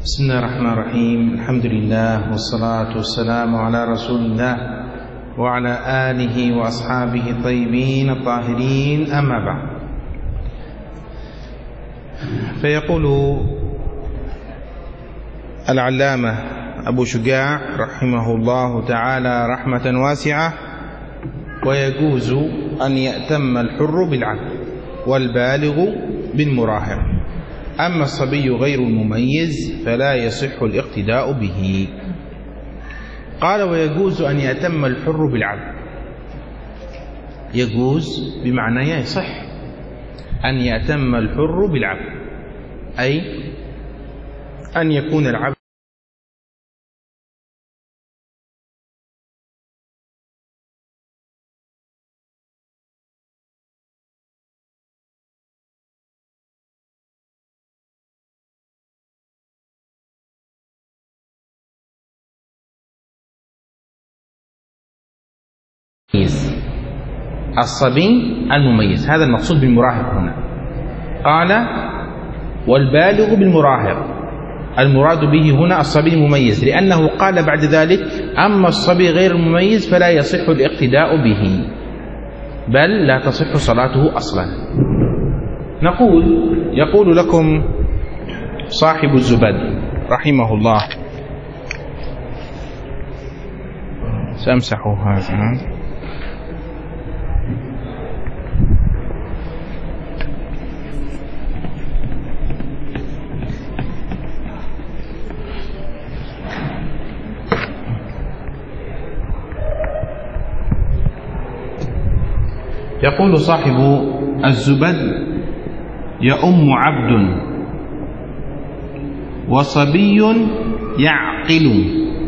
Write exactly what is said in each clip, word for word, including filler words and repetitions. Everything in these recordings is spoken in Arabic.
بسم الله الرحمن الرحيم. الحمد لله والصلاة والسلام على رسول الله وعلى آله وأصحابه الطيبين الطاهرين، أما بعد. فيقول العلامة أبو شجاع رحمه الله تعالى رحمة واسعة: ويجوز أن يأتم الحر بالعبد والبالغ بالمراهق، أما الصبي غير المميز فلا يصح الاقتداء به. قال: ويجوز أن يأتم الحر بالعبد. يجوز بمعنى يصح أن يأتم الحر بالعبد، أي أن يكون العبد الصبي المميز، هذا المقصود بالمراهق هنا. قال: والبالغ بالمراهق، المراد به هنا الصبي المميز، لأنه قال بعد ذلك: أما الصبي غير المميز فلا يصح الاقتداء به، بل لا تصح صلاته أصلا. نقول يقول لكم صاحب الزبد رحمه الله، سأمسح هذا. يقول صاحب الزبد: يؤم عبد وصبي يعقل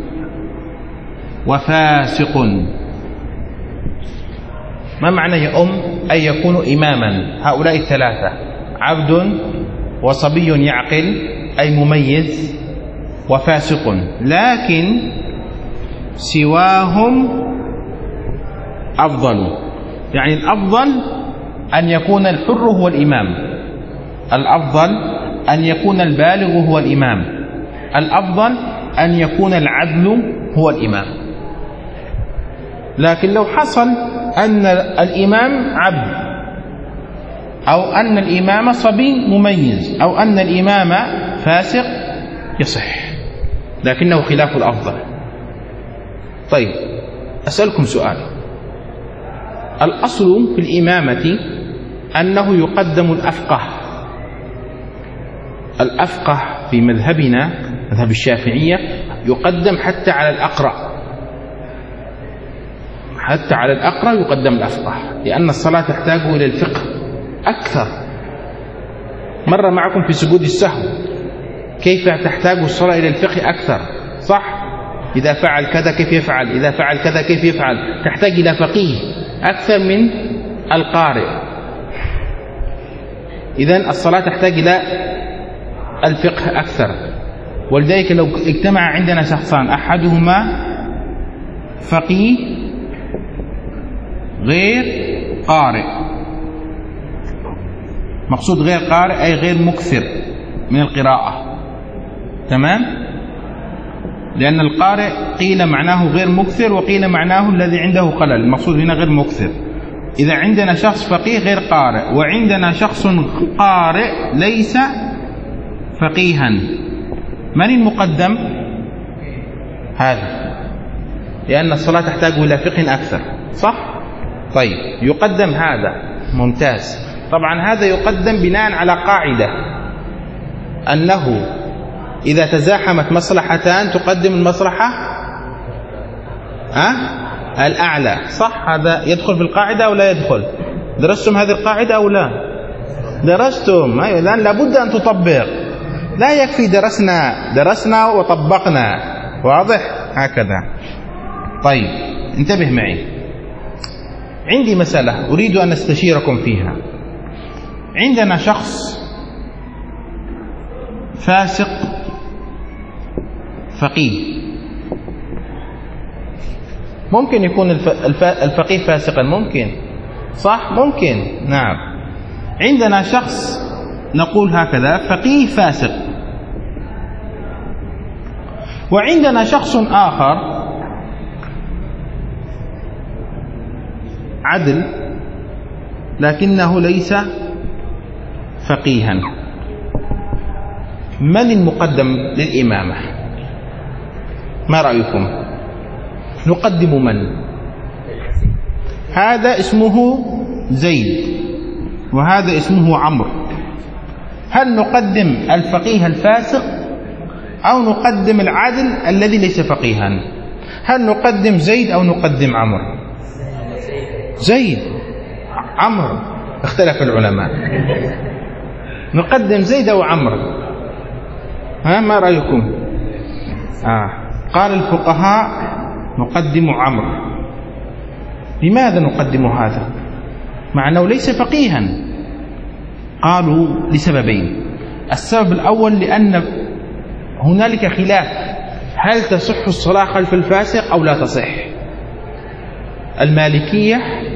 وفاسق. ما معنى يؤم؟ أي يكون إماما هؤلاء الثلاثة: عبد وصبي يعقل أي مميز وفاسق، لكن سواهم أفضل. يعني الأفضل أن يكون الحر هو الإمام، الأفضل أن يكون البالغ هو الإمام، الأفضل أن يكون العدل هو الإمام. لكن لو حصل أن الإمام عبد، أو أن الإمام صبي مميز، أو أن الإمام فاسق، يصح، لكنه خلاف الأفضل. طيب، أسألكم سؤال: الأصل في الإمامة أنه يقدم الأفقه. الأفقه في مذهبنا مذهب الشافعية يقدم حتى على الأقرأ، حتى على الأقرأ يقدم الأفقه، لأن الصلاة تحتاج إلى الفقه أكثر. مر معكم في سجود السهو كيف تحتاج الصلاة إلى الفقه أكثر، صح؟ إذا فعل كذا كيف يفعل، إذا فعل كذا كيف يفعل، تحتاج إلى فقيه أكثر من القارئ. إذن الصلاة تحتاج إلى الفقه أكثر. ولذلك لو اجتمع عندنا شخصان، أحدهما فقيه غير قارئ، مقصود غير قارئ أي غير مكثر من القراءة، تمام؟ لأن القارئ قيل معناه غير مكثر، وقيل معناه الذي عنده خلل، المقصود هنا غير مكثر. إذا عندنا شخص فقيه غير قارئ، وعندنا شخص قارئ ليس فقيها، من المقدم؟ هذا، لأن الصلاة تحتاج إلى فقه أكثر، صح؟ طيب، يقدم هذا، ممتاز. طبعا هذا يقدم بناء على قاعدة أنه إذا تزاحمت مصلحتان تقدم المصلحة أه؟ الأعلى، صح؟ هذا يدخل في القاعدة أو لا يدخل؟ درستم هذه القاعدة أو لا؟ درستم؟ أيوة، الآن لابد أن تطبق، لا يكفي درسنا درسنا وطبقنا، واضح؟ هكذا. طيب، انتبه معي، عندي مسألة أريد أن أستشيركم فيها. عندنا شخص فاسق فقيه، ممكن يكون الفقيه فاسقا، ممكن، صح؟ ممكن، نعم. عندنا شخص نقول هكذا: فقيه فاسق، وعندنا شخص آخر عدل لكنه ليس فقيها، من المقدم للإمامة؟ ما رأيكم؟ نقدم من؟ هذا اسمه زيد وهذا اسمه عمرو، هل نقدم الفقيه الفاسق أو نقدم العادل الذي ليس فقيها؟ هل نقدم زيد أو نقدم عمرو؟ زيد. عمرو اختلف العلماء، نقدم زيد أو عمرو؟ ها ما رأيكم؟ آه. قال الفقهاء نقدم عمرو. لماذا نقدم هذا مع أنه ليس فقيها؟ قالوا لسببين. السبب الأول لأن هنالك خلاف هل تصح الصلاة خلف الفاسق أو لا تصح. المالكية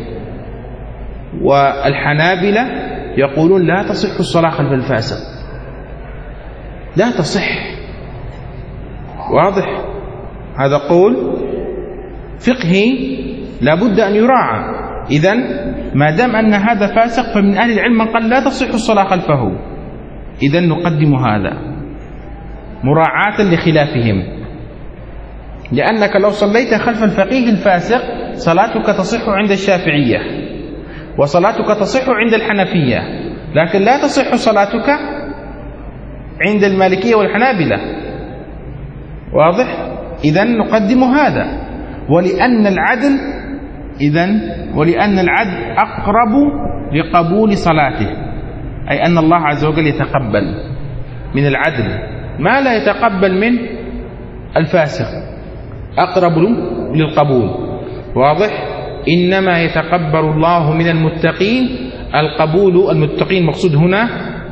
والحنابلة يقولون لا تصح الصلاة خلف الفاسق، لا تصح. واضح؟ هذا قول فقهي لابد أن يراعى. إذن ما دام أن هذا فاسق فمن أهل العلم من قال لا تصح الصلاة خلفه، إذن نقدم هذا مراعاة لخلافهم، لأنك لو صليت خلف الفقيه الفاسق صلاتك تصح عند الشافعية وصلاتك تصح عند الحنفية، لكن لا تصح صلاتك عند المالكية والحنابلة. واضح؟ إذن نقدم هذا، ولأن العدل إذن ولأن العدل أقرب لقبول صلاته، أي أن الله عز وجل يتقبل من العدل ما لا يتقبل من الفاسق، أقرب للقبول. واضح؟ إنما يتقبل الله من المتقين القبول. المتقين مقصود هنا،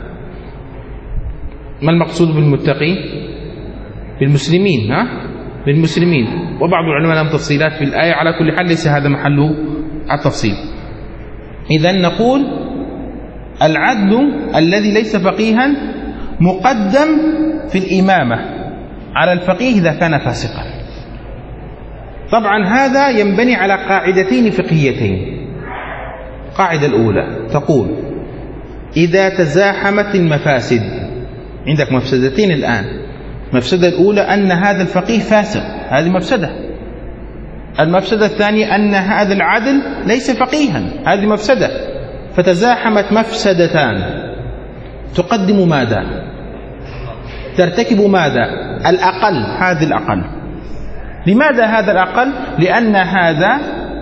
ما المقصود بالمتقين؟ بالمسلمين، ها؟ بالمسلمين. وبعض العلماء لهم تفصيلات في الآية، على كل حال ليس هذا محله التفصيل. إذن نقول العدل الذي ليس فقيها مقدم في الإمامة على الفقيه إذا كان فاسقا. طبعا هذا ينبني على قاعدتين فقهيتين. القاعدة الأولى تقول إذا تزاحمت المفاسد، عندك مفسدتين الآن. المفسدة الأولى أن هذا الفقيه فاسق، هذه مفسدة. المفسدة الثانية أن هذا العدل ليس فقيها، هذه مفسدة. فتزاحمت مفسدتان، تقدم ماذا؟ ترتكب ماذا؟ الأقل. هذا الأقل. لماذا هذا الأقل؟ لأن هذا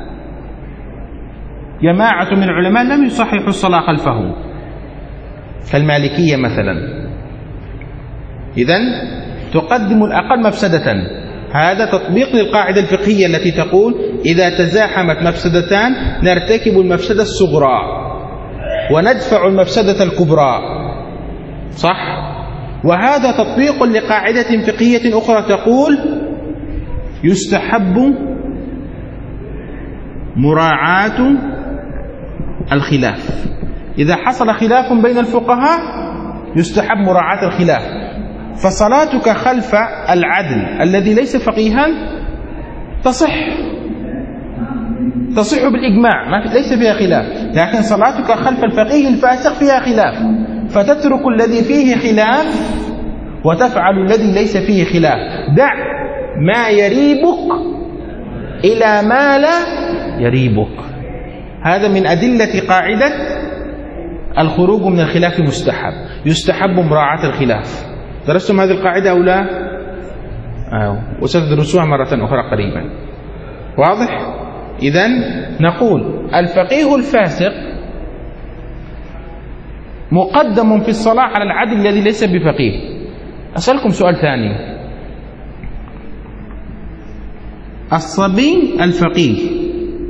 جماعة من العلماء لم يصححوا الصلاة خلفه كالمالكية مثلا. إذن تقدم الأقل مفسدة. هذا تطبيق للقاعدة الفقهية التي تقول إذا تزاحمت مفسدتان نرتكب المفسدة الصغرى وندفع المفسدة الكبرى. صح؟ وهذا تطبيق لقاعدة فقهية أخرى تقول يستحب مراعاة الخلاف. إذا حصل خلاف بين الفقهاء يستحب مراعاة الخلاف. فصلاتك خلف العدل الذي ليس فقيها تصح تصح بالإجماع، ما ليس فيها خلاف. لكن صلاتك خلف الفقيه الفاسق فيها خلاف، فتترك الذي فيه خلاف وتفعل الذي ليس فيه خلاف. دع ما يريبك إلى ما لا يريبك. هذا من أدلة قاعدة الخروج من الخلاف مستحب. يستحب مراعاة الخلاف. درستم هذه القاعدة أو لا؟ آه. وستدرسوها مرة أخرى قريبا. واضح؟ إذن نقول الفقيه الفاسق مقدم في الصلاة على العدل الذي ليس بفقيه. أسألكم سؤال ثاني. الصبي الفقيه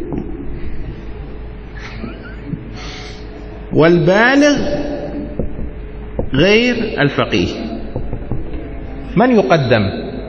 والبالغ غير الفقيه من يقدم؟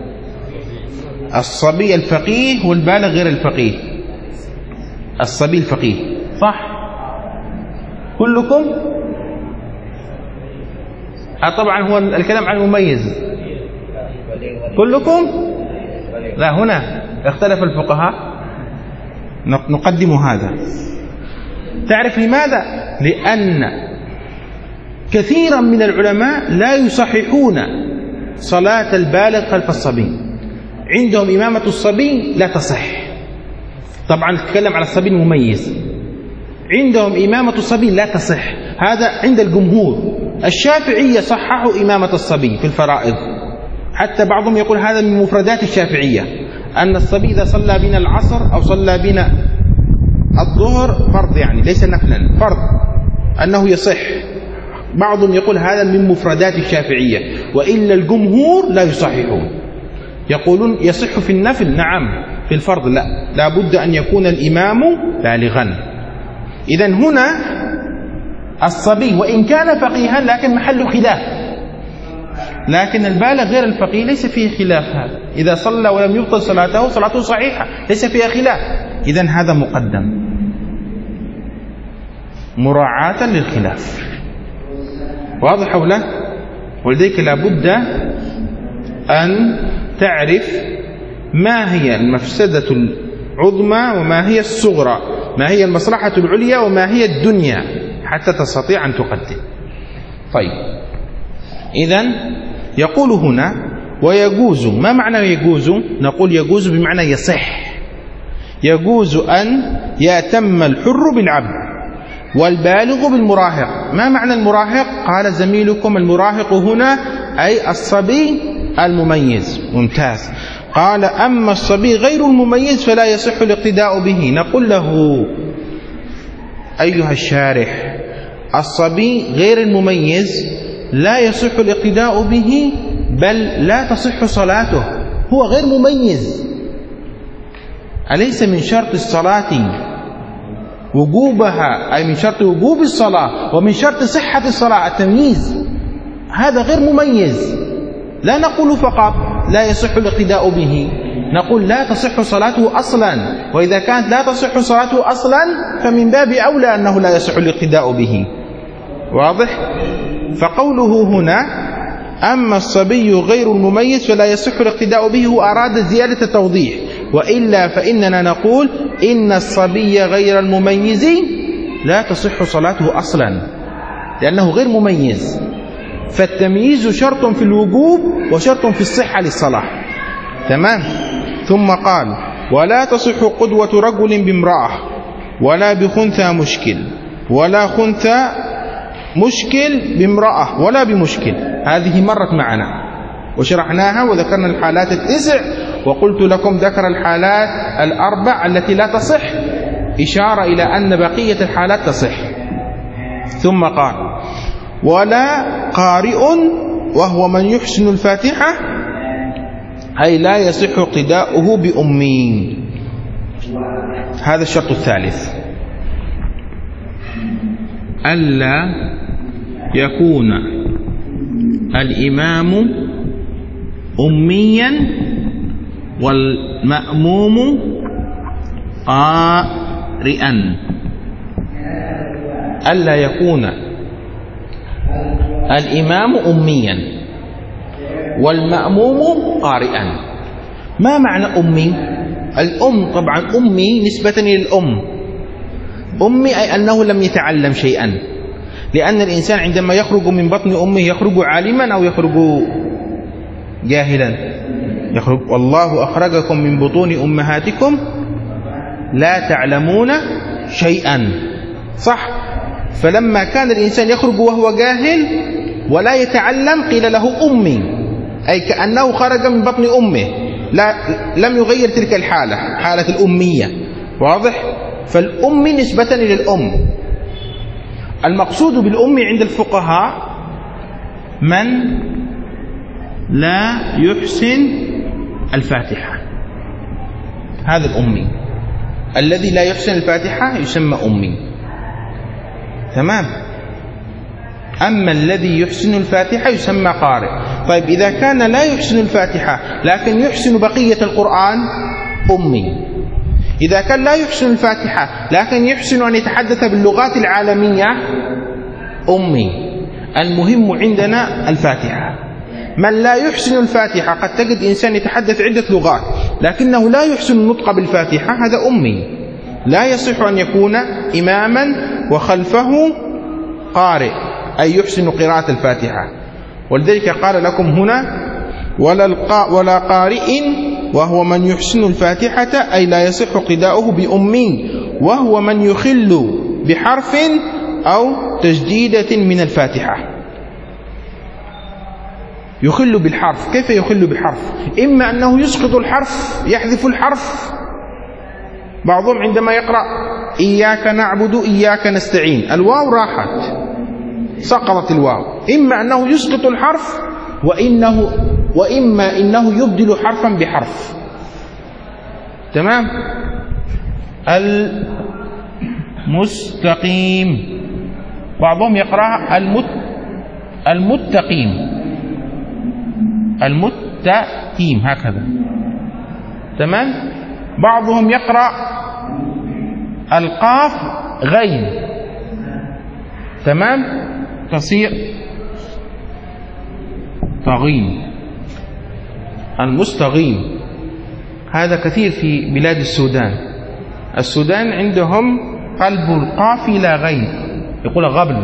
الصبي الفقيه والبالغ غير الفقيه. الصبي الفقيه، صح؟ كلكم؟ آه طبعا هو الكلام عن المميز. كلكم؟ لا، هنا اختلف الفقهاء، نقدم هذا. تعرف لماذا؟ لأن كثيرا من العلماء لا يصححون صلاة البالغ خلف الصبي، عندهم إمامة الصبي لا تصح. طبعا نتكلم على الصبي المميز، عندهم إمامة الصبي لا تصح، هذا عند الجمهور. الشافعية صححوا إمامة الصبي في الفرائض، حتى بعضهم يقول هذا من مفردات الشافعية، أن الصبي إذا صلى بنا العصر أو صلى بنا الظهر فرض، يعني ليس نفلا، فرض، أنه يصح. بعضهم يقول هذا من مفردات الشافعية، وإلا الجمهور لا يصححون، يقولون يصح في النفل نعم، في الفرض لا، لا بد أن يكون الإمام بالغا. إذن هنا الصبي وإن كان فقيها لكن محل خلاف، لكن البالغ غير الفقيه ليس فيه خلاف، هذا إذا صلى ولم يبطل صلاته صلاته صحيحة ليس فيها خلاف. إذن هذا مقدم مراعاة للخلاف، واضح أو لا؟ ولذلك لابد أن تعرف ما هي المفسدة العظمى وما هي الصغرى، ما هي المصلحة العليا وما هي الدنيا، حتى تستطيع أن تقدم. طيب، إذن يقول هنا ويجوز. ما معنى يجوز؟ نقول يجوز بمعنى يصح. يجوز أن يأتم الحر بالعبد والبالغ بالمراهق. ما معنى المراهق؟ قال زميلكم المراهق هنا أي الصبي المميز. ممتاز. قال أما الصبي غير المميز فلا يصح الاقتداء به. نقول له أيها الشارح، الصبي غير المميز لا يصح الاقتداء به، بل لا تصح صلاته، هو غير مميز. أليس من شرط الصلاة وجوبها، أي من شرط وجوب الصلاة ومن شرط صحة الصلاة التمييز؟ هذا غير مميز. لا نقول فقط لا يصح الاقتداء به، نقول لا تصح صلاته أصلا، وإذا كانت لا تصح صلاته أصلا فمن باب أولى أنه لا يصح الاقتداء به. واضح؟ فقوله هنا أما الصبي غير المميز فلا يصح الاقتداء به، هو أراد زيادة التوضيح، وإلا فإننا نقول إن الصبي غير المميز لا تصح صلاته أصلا لأنه غير مميز. فالتمييز شرط في الوجوب وشرط في الصحة للصلاة. تمام. ثم قال ولا تصح قدوة رجل بامرأة ولا بخنثى مشكل، ولا خنثى مشكل بامرأة ولا بمشكل. هذه مرت معنا وشرحناها وذكرنا الحالات التسع، وقلت لكم ذكر الحالات الأربع التي لا تصح، إشارة إلى أن بقية الحالات تصح. ثم قال ولا قارئ وهو من يحسن الفاتحة، أي لا يصح اقتداؤه بأمي. هذا الشرط الثالث، ألا يكون الإمام أميا والمأموم قارئا. ألا يكون الإمام أميا والمأموم قارئا. ما معنى أمي؟ الأم طبعا أمي نسبة للأم، أمي أي أنه لم يتعلم شيئا، لأن الإنسان عندما يخرج من بطن أمه يخرج عالما أو يخرج جاهلا؟ يخرج والله أخرجكم من بطون أمهاتكم لا تعلمون شيئا، صح؟ فلما كان الإنسان يخرج وهو جاهل ولا يتعلم قيل له أمي، أي كأنه خرج من بطن أمه، لا لم يغير تلك الحالة، حالة الأمية. واضح؟ فالأم نسبة للأم. المقصود بالأم عند الفقهاء من لا يحسن الفاتحة، هذا الأمي. الذي لا يحسن الفاتحة يسمى أمي. تمام. أما الذي يحسن الفاتحة يسمى قارئ. طيب إذا كان لا يحسن الفاتحة لكن يحسن بقية القرآن أمي. إذا كان لا يحسن الفاتحة لكن يحسن أن يتحدث باللغات العالمية أمي. المهم عندنا الفاتحة. من لا يحسن الفاتحة، قد تجد إنسان يتحدث عدة لغات لكنه لا يحسن النطق بالفاتحة، هذا أمي، لا يصح أن يكون إماما وخلفه قارئ أي يحسن قراءة الفاتحة. ولذلك قال لكم هنا ولا, ولا قارئ وهو من يحسن الفاتحة أي لا يصح قداؤه بأمي، وهو من يخل بحرف أو تجديدة من الفاتحة. يخل بالحرف، كيف يخل بالحرف؟ إما أنه يسقط الحرف، يحذف الحرف. بعضهم عندما يقرأ إياك نعبد إياك نستعين، الواو راحت، سقطت الواو. إما أنه يسقط الحرف وإنه وإما إنه يبدل حرفا بحرف. تمام؟ المستقيم، بعضهم يقرأ المت المتقيم المتقيم هكذا. تمام؟ بعضهم يقرأ القاف غين، تمام، تصير طغيم، المستغيم. هذا كثير في بلاد السودان. السودان عندهم قلب القاف لا غين، يقول غبل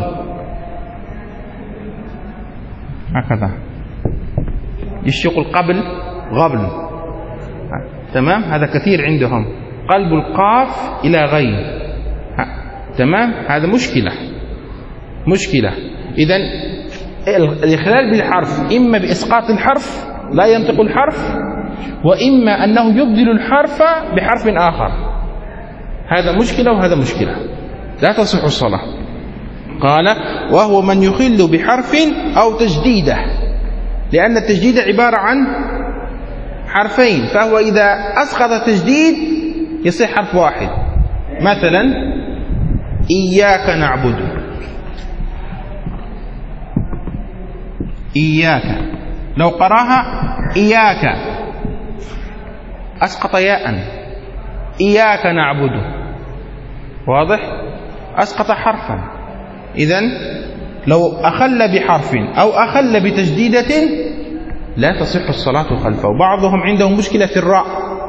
هكذا، يشق القبل غبل. تمام؟ هذا كثير عندهم، قلب القاف إلى غين. تمام؟ هذا مشكلة مشكلة. إذن الإخلال بالحرف إما بإسقاط الحرف لا ينطق الحرف، وإما أنه يبدل الحرف بحرف آخر. هذا مشكلة وهذا مشكلة، لا تصح الصلاة. قال وهو من يخل بحرف أو تجديده، لأن التجديد عبارة عن حرفين، فهو إذا أسقط التجديد يصير حرف واحد. مثلا إياك نعبد، إياك، لو قراها إياك أسقط ياء، إياك نعبد، واضح؟ أسقط حرفا. إذن لو أخل بحرف أو أخل بتجديدة لا تصح الصلاة خلفه. بعضهم عندهم مشكلة في الراء،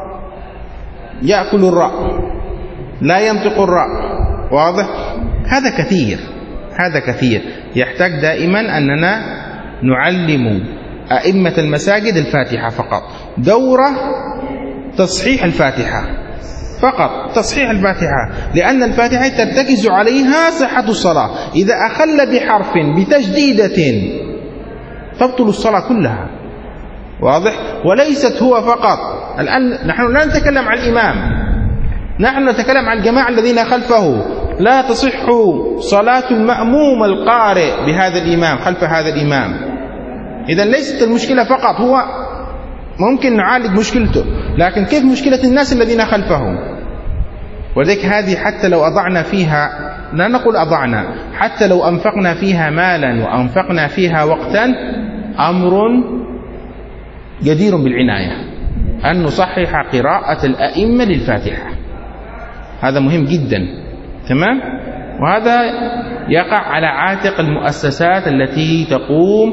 يأكل الراء، لا ينطق الراء، واضح؟ هذا كثير، هذا كثير. يحتاج دائما أننا نعلم أئمة المساجد الفاتحة فقط، دورة تصحيح الفاتحة فقط، تصحيح الفاتحة، لأن الفاتحة ترتكز عليها صحة الصلاة. إذا أخل بحرف بتجديدة تبطل الصلاة كلها، واضح؟ وليست هو فقط. الآن نحن لا نتكلم عن الإمام، نحن نتكلم عن الجماعة الذين خلفه. لا تصح صلاة المأموم القارئ بهذا الإمام خلف هذا الإمام. إذا ليست المشكلة فقط، هو ممكن نعالج مشكلته، لكن كيف مشكلة الناس الذين خلفهم؟ ولذلك هذه حتى لو أضعنا فيها، لا نقول أضعنا، حتى لو أنفقنا فيها مالا وأنفقنا فيها وقتا، أمر جدير بالعناية أن نصحح قراءة الأئمة للفاتحة. هذا مهم جدا. تمام؟ وهذا يقع على عاتق المؤسسات التي تقوم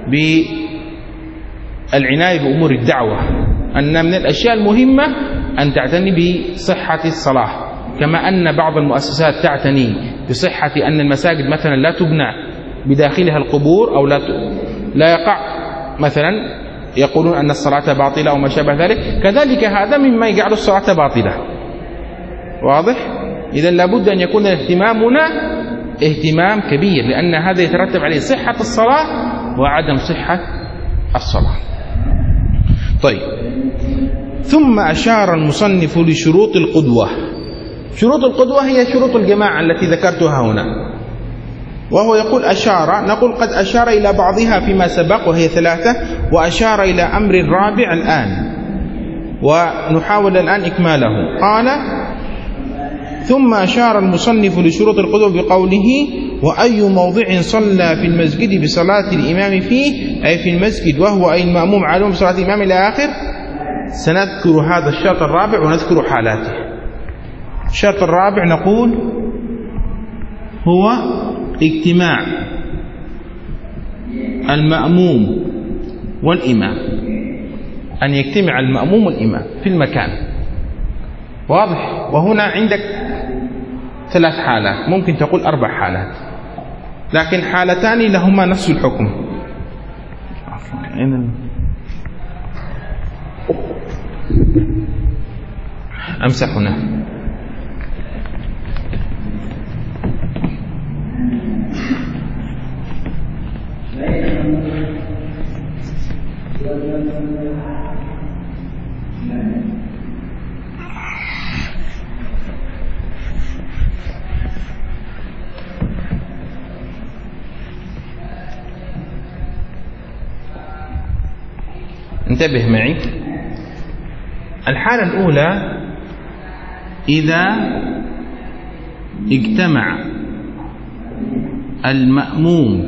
بالعناية بأمور الدعوة، أن من الأشياء المهمة أن تعتني بصحة الصلاة، كما أن بعض المؤسسات تعتني بصحة أن المساجد مثلا لا تبنى بداخلها القبور، أو لا لا يقع مثلا يقولون أن الصلاة باطلة أو ما شابه ذلك، كذلك هذا مما يجعل الصلاة باطلة. واضح؟ إذا لابد أن يكون اهتمامنا اهتمام كبير، لأن هذا يترتب عليه صحة الصلاة وعدم صحة الصلاة. طيب، ثم أشار المصنف لشروط القدوة. شروط القدوة هي شروط الجماعة التي ذكرتها هنا، وهو يقول أشار، نقول قد أشار إلى بعضها فيما سبق وهي ثلاثة، وأشار إلى أمر الرابع الآن، ونحاول الآن إكماله. قال ثم أشار المصنف لشروط القدوة بقوله وأي موضع صلى في المسجد بصلاة الإمام فيه، أي في المسجد وهو أي المأموم عليهم بصلاة الإمام إلى آخر. سنذكر هذا الشرط الرابع ونذكر حالاته. الشرط الرابع نقول هو اجتماع المأموم والإمام، أن يجتمع المأموم والإمام في المكان. واضح؟ وهنا عندك ثلاث حالات، ممكن تقول أربع حالات، لكن حالتان لهما نفس الحكم. أمسح هنا. انتبه معي. الحالة الأولى إذا اجتمع المأموم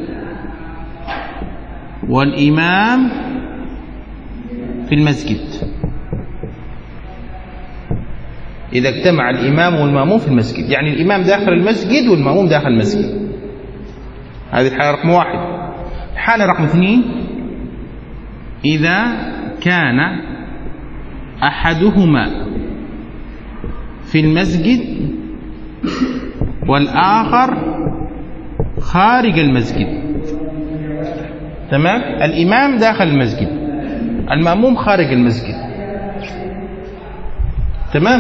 والإمام في المسجد. إذا اجتمع الإمام والمأموم في المسجد، يعني الإمام داخل المسجد والمأموم داخل المسجد. هذه الحالة رقم واحد. الحالة رقم اثنين إذا كان أحدهما في المسجد والآخر خارج المسجد. تمام؟ الإمام داخل المسجد، المأموم خارج المسجد. تمام؟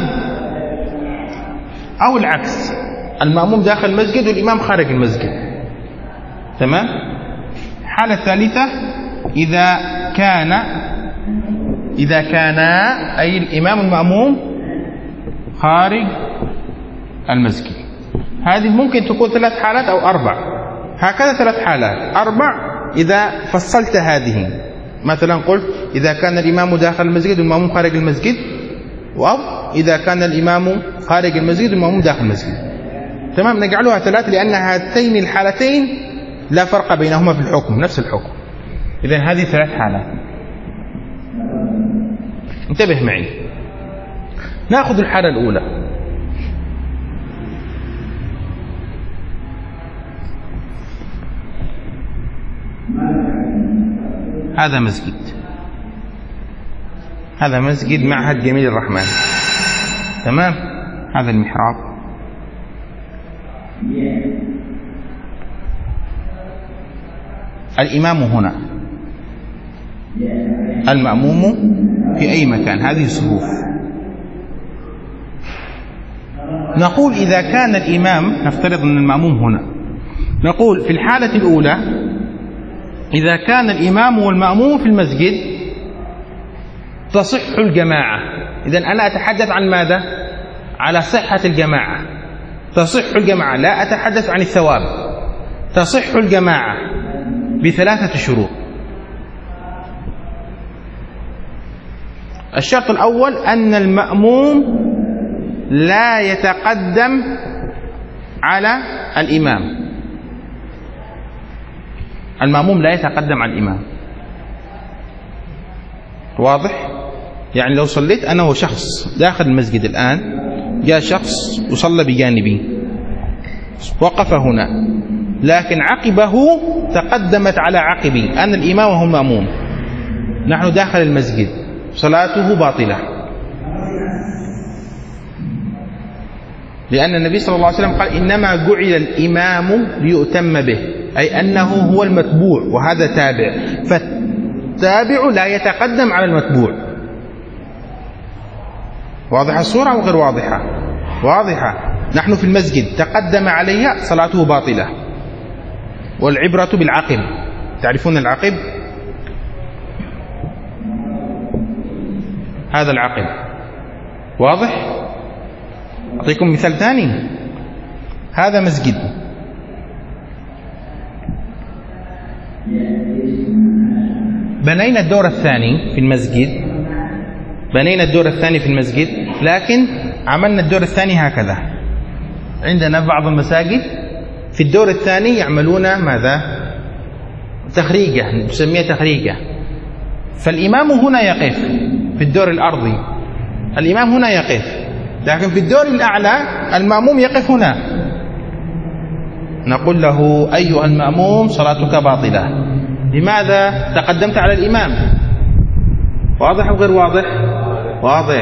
أو العكس، المأموم داخل المسجد والإمام خارج المسجد. تمام؟ الحالة الثالثة إذا كان إذا كان أي الإمام والمأموم خارج المسجد. هذه ممكن تكون ثلاث حالات أو أربع، هكذا ثلاث حالات أربع إذا فصلت هذه. مثلا قلت إذا كان الإمام داخل المسجد والمأموم خارج المسجد، أو إذا كان الإمام خارج المسجد والمأموم داخل المسجد. تمام؟ نجعلها ثلاث لأن هاتين الحالتين لا فرق بينهما في الحكم، نفس الحكم. إذن هذه ثلاث حالات. انتبه معي. نأخذ الحالة الأولى. هذا مسجد، هذا مسجد معهد جميل الرحمن. تمام؟ هذا المحراب. الإمام هنا، المأموم في أي مكان، هذه الصفوف. نقول إذا كان الإمام، نفترض أن المأموم هنا، نقول في الحالة الأولى إذا كان الإمام والمأموم في المسجد تصح الجماعة. إذن أنا أتحدث عن ماذا؟ على صحة الجماعة. تصح الجماعة، لا أتحدث عن الثواب. تصح الجماعة بثلاثة شروط. الشرط الأول أن المأموم لا يتقدم على الإمام. المأموم لا يتقدم على الإمام. واضح؟ يعني لو صليت أنا وشخص داخل المسجد الآن، جاء شخص وصلى بجانبي، وقف هنا، لكن عقبه تقدمت على عقبي، أنا الإمام وهو المأموم، نحن داخل المسجد، صلاته باطلة، لأن النبي صلى الله عليه وسلم قال إنما جعل الإمام ليؤتم به، أي أنه هو المتبوع وهذا تابع، فالتابع لا يتقدم على المتبوع. واضحة الصورة أو غير واضحة؟ واضحة. نحن في المسجد تقدم عليها، صلاته باطلة. والعبرة بالعقب. تعرفون العقب؟ هذا العقب. واضح؟ أعطيكم مثال ثاني. هذا مسجد، بنينا الدور الثاني في المسجد، بنينا الدور الثاني في المسجد، لكن عملنا الدور الثاني هكذا. عندنا بعض المساجد في الدور الثاني يعملون ماذا؟ تخريجة، نسميها تخريجة. فالإمام هنا يقف في الدور الأرضي، الإمام هنا يقف، لكن في الدور الأعلى المأموم يقف هنا. نقول له أيها المأموم صلاتك باطلة، لماذا تقدمت على الإمام؟ واضح أو غير واضح؟ واضح.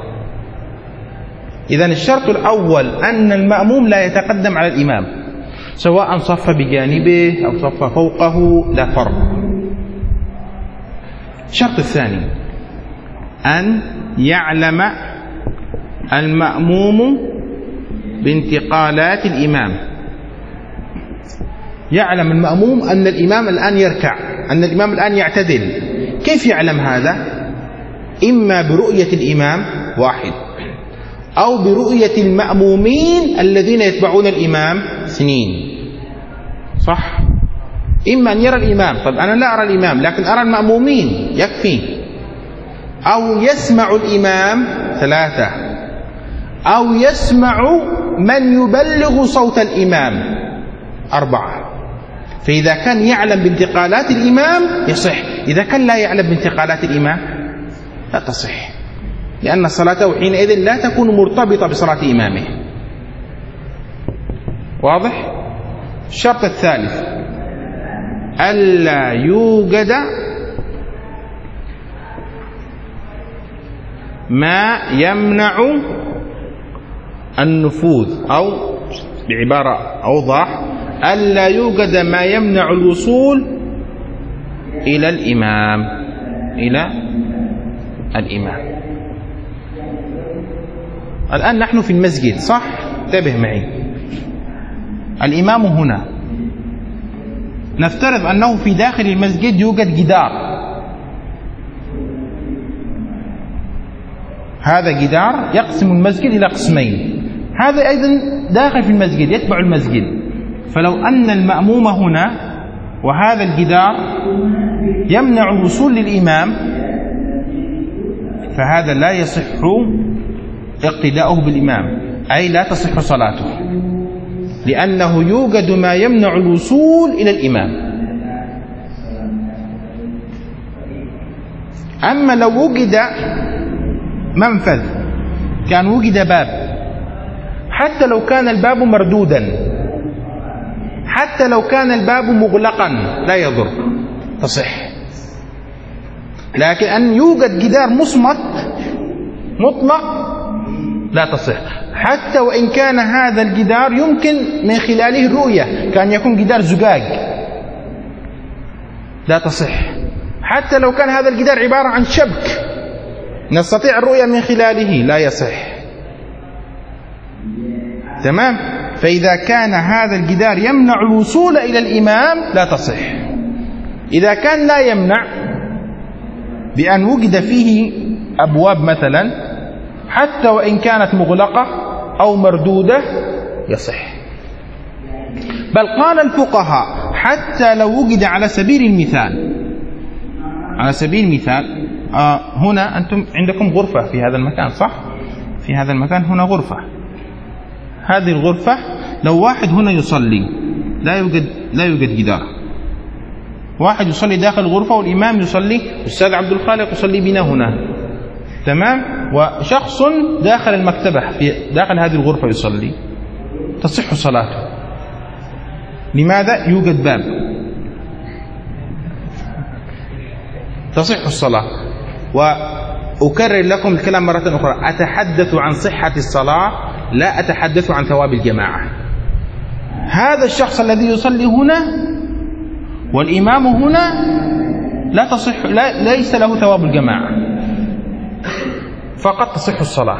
إذن الشرط الأول أن المأموم لا يتقدم على الإمام، سواء صف بجانبه أو صف فوقه لا فرق. الشرط الثاني أن يعلم المأموم بانتقالات الإمام. يعلم المأموم أن الإمام الآن يركع، أن الإمام الآن يعتدل. كيف يعلم هذا؟ إما برؤية الإمام واحد، أو برؤية المأمومين الذين يتبعون الإمام اثنين. صح؟ إما أن يرى الإمام، طب أنا لا أرى الإمام لكن أرى المأمومين يكفي، أو يسمع الإمام ثلاثة، أو يسمع من يبلغ صوت الإمام أربعة. فإذا كان يعلم بانتقالات الإمام يصح، إذا كان لا يعلم بانتقالات الإمام لا تصح، لأن صلاته حينئذ لا تكون مرتبطة بصلاة إمامه. واضح؟ الشرط الثالث ألا يوجد ما يمنع النفوذ، أو بعبارة أوضح ألا يوجد ما يمنع الوصول إلى الإمام إلى الإمام. الآن نحن في المسجد، صح؟ انتبه معي، الإمام هنا، نفترض أنه في داخل المسجد يوجد جدار، هذا جدار يقسم المسجد إلى قسمين، هذا أيضا داخل في المسجد يتبع المسجد. فلو أن المأموم هنا وهذا الجدار يمنع الوصول للإمام فهذا لا يصح اقتداؤه بالإمام، أي لا تصح صلاته، لأنه يوجد ما يمنع الوصول إلى الإمام. أما لو وجد منفذ، كان وجد باب، حتى لو كان الباب مردودا، حتى لو كان الباب مغلقا لا يضر، تصح. لكن أن يوجد جدار مصمت مطلق لا تصح، حتى وإن كان هذا الجدار يمكن من خلاله الرؤية، كان يكون جدار زجاج لا تصح، حتى لو كان هذا الجدار عبارة عن شبك نستطيع الرؤية من خلاله لا يصح. تمام؟ فإذا كان هذا الجدار يمنع الوصول إلى الإمام لا تصح. إذا كان لا يمنع بأن وجد فيه أبواب مثلا، حتى وإن كانت مغلقة أو مردودة يصح. بل قال الفقهاء حتى لو وجد على سبيل المثال، على سبيل المثال آه هنا أنتم عندكم غرفة في هذا المكان، صح؟ في هذا المكان هنا غرفة، هذه الغرفة لو واحد هنا يصلي لا يوجد لا يوجد جدار، واحد يصلي داخل الغرفة والإمام يصلي، الأستاذ عبد الخالق يصلي بنا هنا، تمام؟ وشخص داخل المكتبة في داخل هذه الغرفة يصلي، تصح صلاته. لماذا؟ يوجد باب، تصح الصلاة. وأكرر لكم الكلام مرة أخرى، أتحدث عن صحة الصلاة لا أتحدث عن ثواب الجماعة. هذا الشخص الذي يصلي هنا والإمام هنا لا تصح، لا ليس له ثواب الجماعة، فقط تصح الصلاة.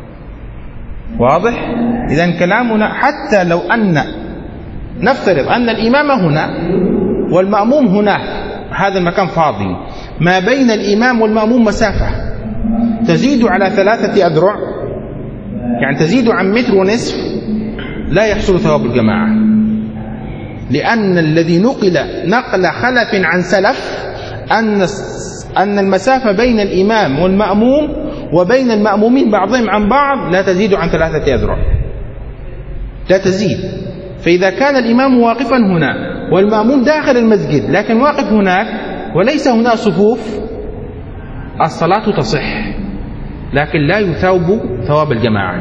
واضح؟ إذن كلامنا حتى لو أن نفترض أن الإمام هنا والمأموم هناك، هذا المكان فاضي، ما بين الإمام والمأموم مسافة تزيد على ثلاثة أذرع، يعني تزيد عن متر ونصف، لا يحصل ثواب الجماعة، لأن الذي نقل نقل خلف عن سلف أن أن المسافة بين الإمام والمأموم وبين المأمومين بعضهم عن بعض لا تزيد عن ثلاثة أذرع، لا تزيد. فإذا كان الإمام واقفا هنا والمأموم داخل المسجد لكن واقف هناك وليس هنا صفوف، الصلاة تصح لكن لا يثوب ثواب الجماعة.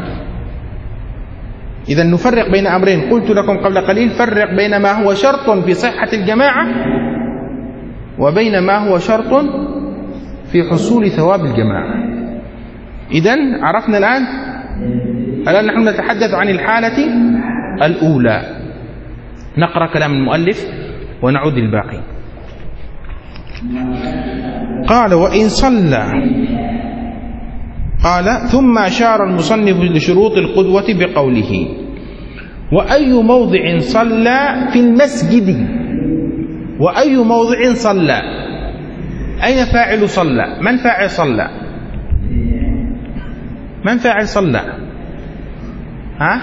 إذا نفرق بين أمرين، قلت لكم قبل قليل فرق بين ما هو شرط في صحة الجماعة وبين ما هو شرط في حصول ثواب الجماعة. إذن عرفنا الآن الآن نحن نتحدث عن الحالة الأولى. نقرأ كلام المؤلف ونعود للباقي. قال وإن صلى قال ثم أشار المصنف لشروط القدوة بقوله وأي موضع صلى في المسجد. وأي موضع صلى، أين فاعل صلى؟ من فاعل صلى؟ من فاعل صلى؟ ها؟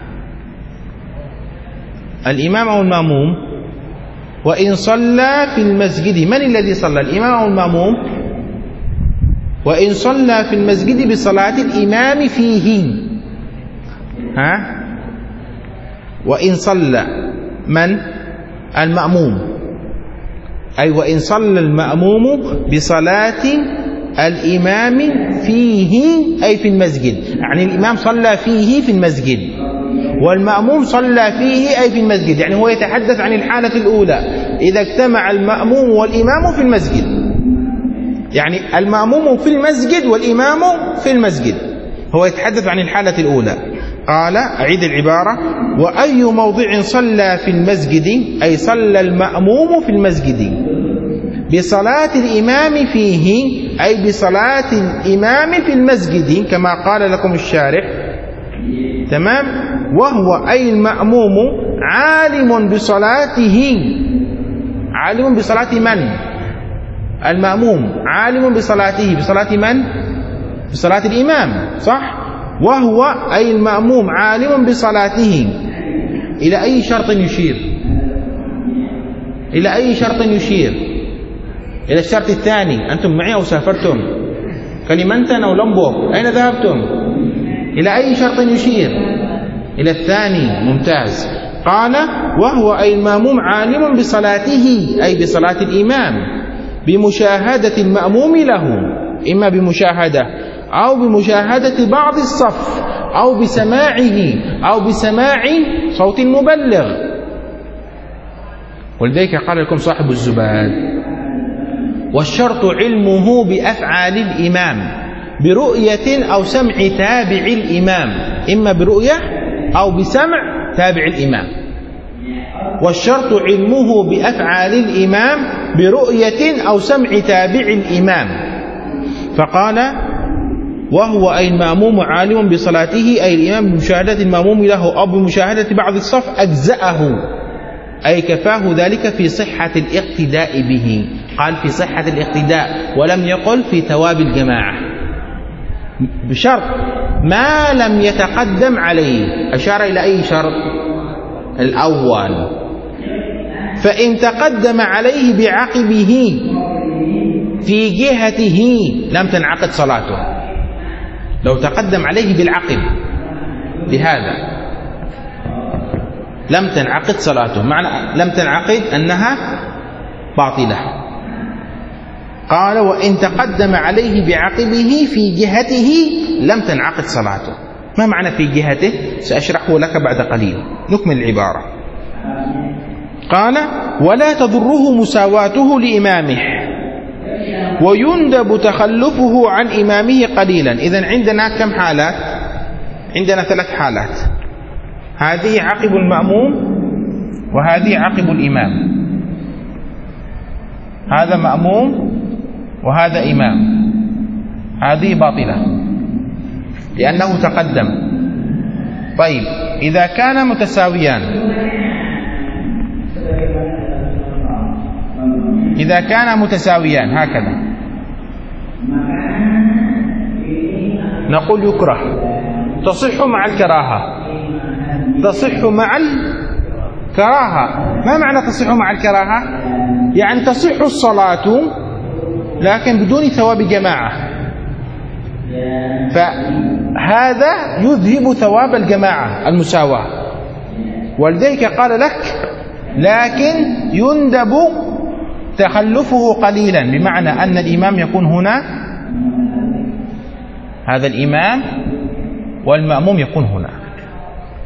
الإمام أو المأموم؟ وإن صلى في المسجد، من الذي صلى؟ الإمام أو المأموم؟ وإن صلى في المسجد بصلاة الإمام فيه. ها؟ وإن صلى من؟ المأموم. أي وإن صلى المأموم بصلاة الإمام فيه أي في المسجد، يعني الإمام صلى فيه في المسجد والمأموم صلى فيه أي في المسجد. يعني هو يتحدث عن الحالة الأولى إذا اجتمع المأموم والإمام في المسجد، يعني المأموم في المسجد والإمام في المسجد، هو يتحدث عن الحالة الأولى. قال أعيد العبارة وأي موضع صلى في المسجد أي صلى المأموم في المسجد بصلاة الإمام فيه أي بصلاة الإمام في المسجد كما قال لكم الشارح. تمام. وهو أي المأموم عالم بصلاته. عالم بصلاة من؟ المأموم عالم بصلاته. بصلاة من؟ بصلاة الإمام، صح؟ وهو أي المأموم عالم بصلاته. إلى أي شرط يشير؟ إلى أي شرط يشير؟ إلى الشرط الثاني. أنتم معي أو سافرتم؟ كلمنتن أو لمبو، أين ذهبتم؟ إلى أي شرط يشير؟ إلى الثاني. ممتاز. قال وهو أي المأموم عالم بصلاته أي بصلاة الإمام بمشاهدة المأموم له، إما بمشاهدة أو بمشاهدة بعض الصف أو بسماعه أو بسماع صوت المبلغ. ولذلك قال لكم صاحب الزباد والشرط علمه بأفعال الإمام برؤية أو سمع تابع الإمام، إما برؤية أو بسمع تابع الإمام. والشرط علمه بأفعال الإمام برؤية أو سمع تابع الإمام. فقال وهو أي المأموم عالم بصلاته أي الإمام بمشاهدة المأموم له أو بمشاهدة بعض الصف أجزأه أي كفاه ذلك في صحة الاقتداء به. قال في صحة الاقتداء ولم يقل في ثواب الجماعة، بشرط ما لم يتقدم عليه. أشار إلى أي شرط؟ الأول. فإن تقدم عليه بعقبه في جهته لم تنعقد صلاته. لو تقدم عليه بالعقب لهذا لم تنعقد صلاته. معنى لم تنعقد أنها باطلة. قال وإن تقدم عليه بعقبه في جهته لم تنعقد صلاته. ما معنى في جهته؟ سأشرحه لك بعد قليل. نكمل العبارة. قال ولا تضره مساواته لإمامه ويندب تخلفه عن إمامه قليلا. إذن عندنا كم حالات؟ عندنا ثلاث حالات. هذه عقب المأموم وهذه عقب الإمام. هذا مأموم وهذا إمام. هذه باطلة لأنه تقدم. طيب إذا كان متساويان، إذا كان متساويان هكذا نقول يكره. تصح مع الكراهة. تصح مع الكراهة. ما معنى تصح مع الكراهة؟ يعني تصح الصلاة لكن بدون ثواب جماعة، فهذا يذهب ثواب الجماعة المساواة. ولذلك قال لك لكن يندب تخلفه قليلا، بمعنى أن الإمام يكون هنا، هذا الإمام والمأموم يكون هنا،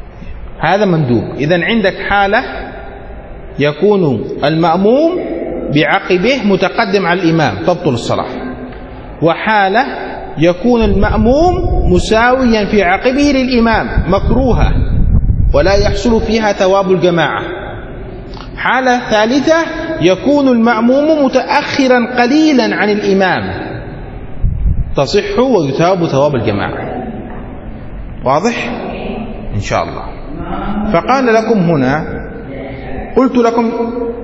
هذا مندوب. إذن عندك حالة يكون المأموم بعقبه متقدم على الإمام تبطل الصلاة. وحالة يكون المأموم مساويا في عقبه للإمام مكروهة ولا يحصل فيها ثواب الجماعة. حالة ثالثة يكون المأموم متأخرا قليلا عن الإمام تصح ويثاب ثواب الجماعة. واضح؟ إن شاء الله. فقال لكم هنا، قلت لكم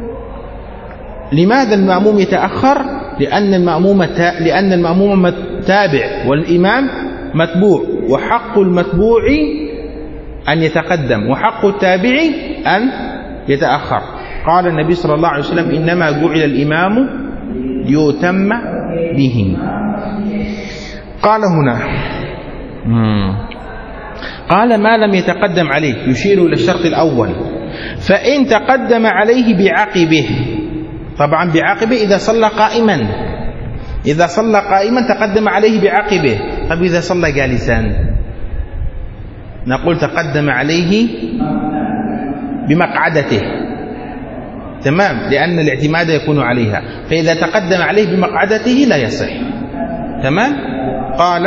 لماذا المأموم يتأخر؟ لأن المأموم لأن المأموم تابع والإمام متبوع، وحق المتبوع أن يتقدم وحق التابع أن يتأخر. قال النبي صلى الله عليه وسلم: إنما جعل الإمام ليؤتم به. قال هنا قال ما لم يتقدم عليه، يشير إلى الشرط الأول. فإن تقدم عليه بعقبه، طبعا بعقبه إذا صلى قائما، إذا صلى قائما تقدم عليه بعقبه. طب إذا صلى جالسا نقول تقدم عليه بمقعدته، تمام، لأن الاعتماد يكون عليها، فإذا تقدم عليه بمقعدته لا يصح. تمام. قال: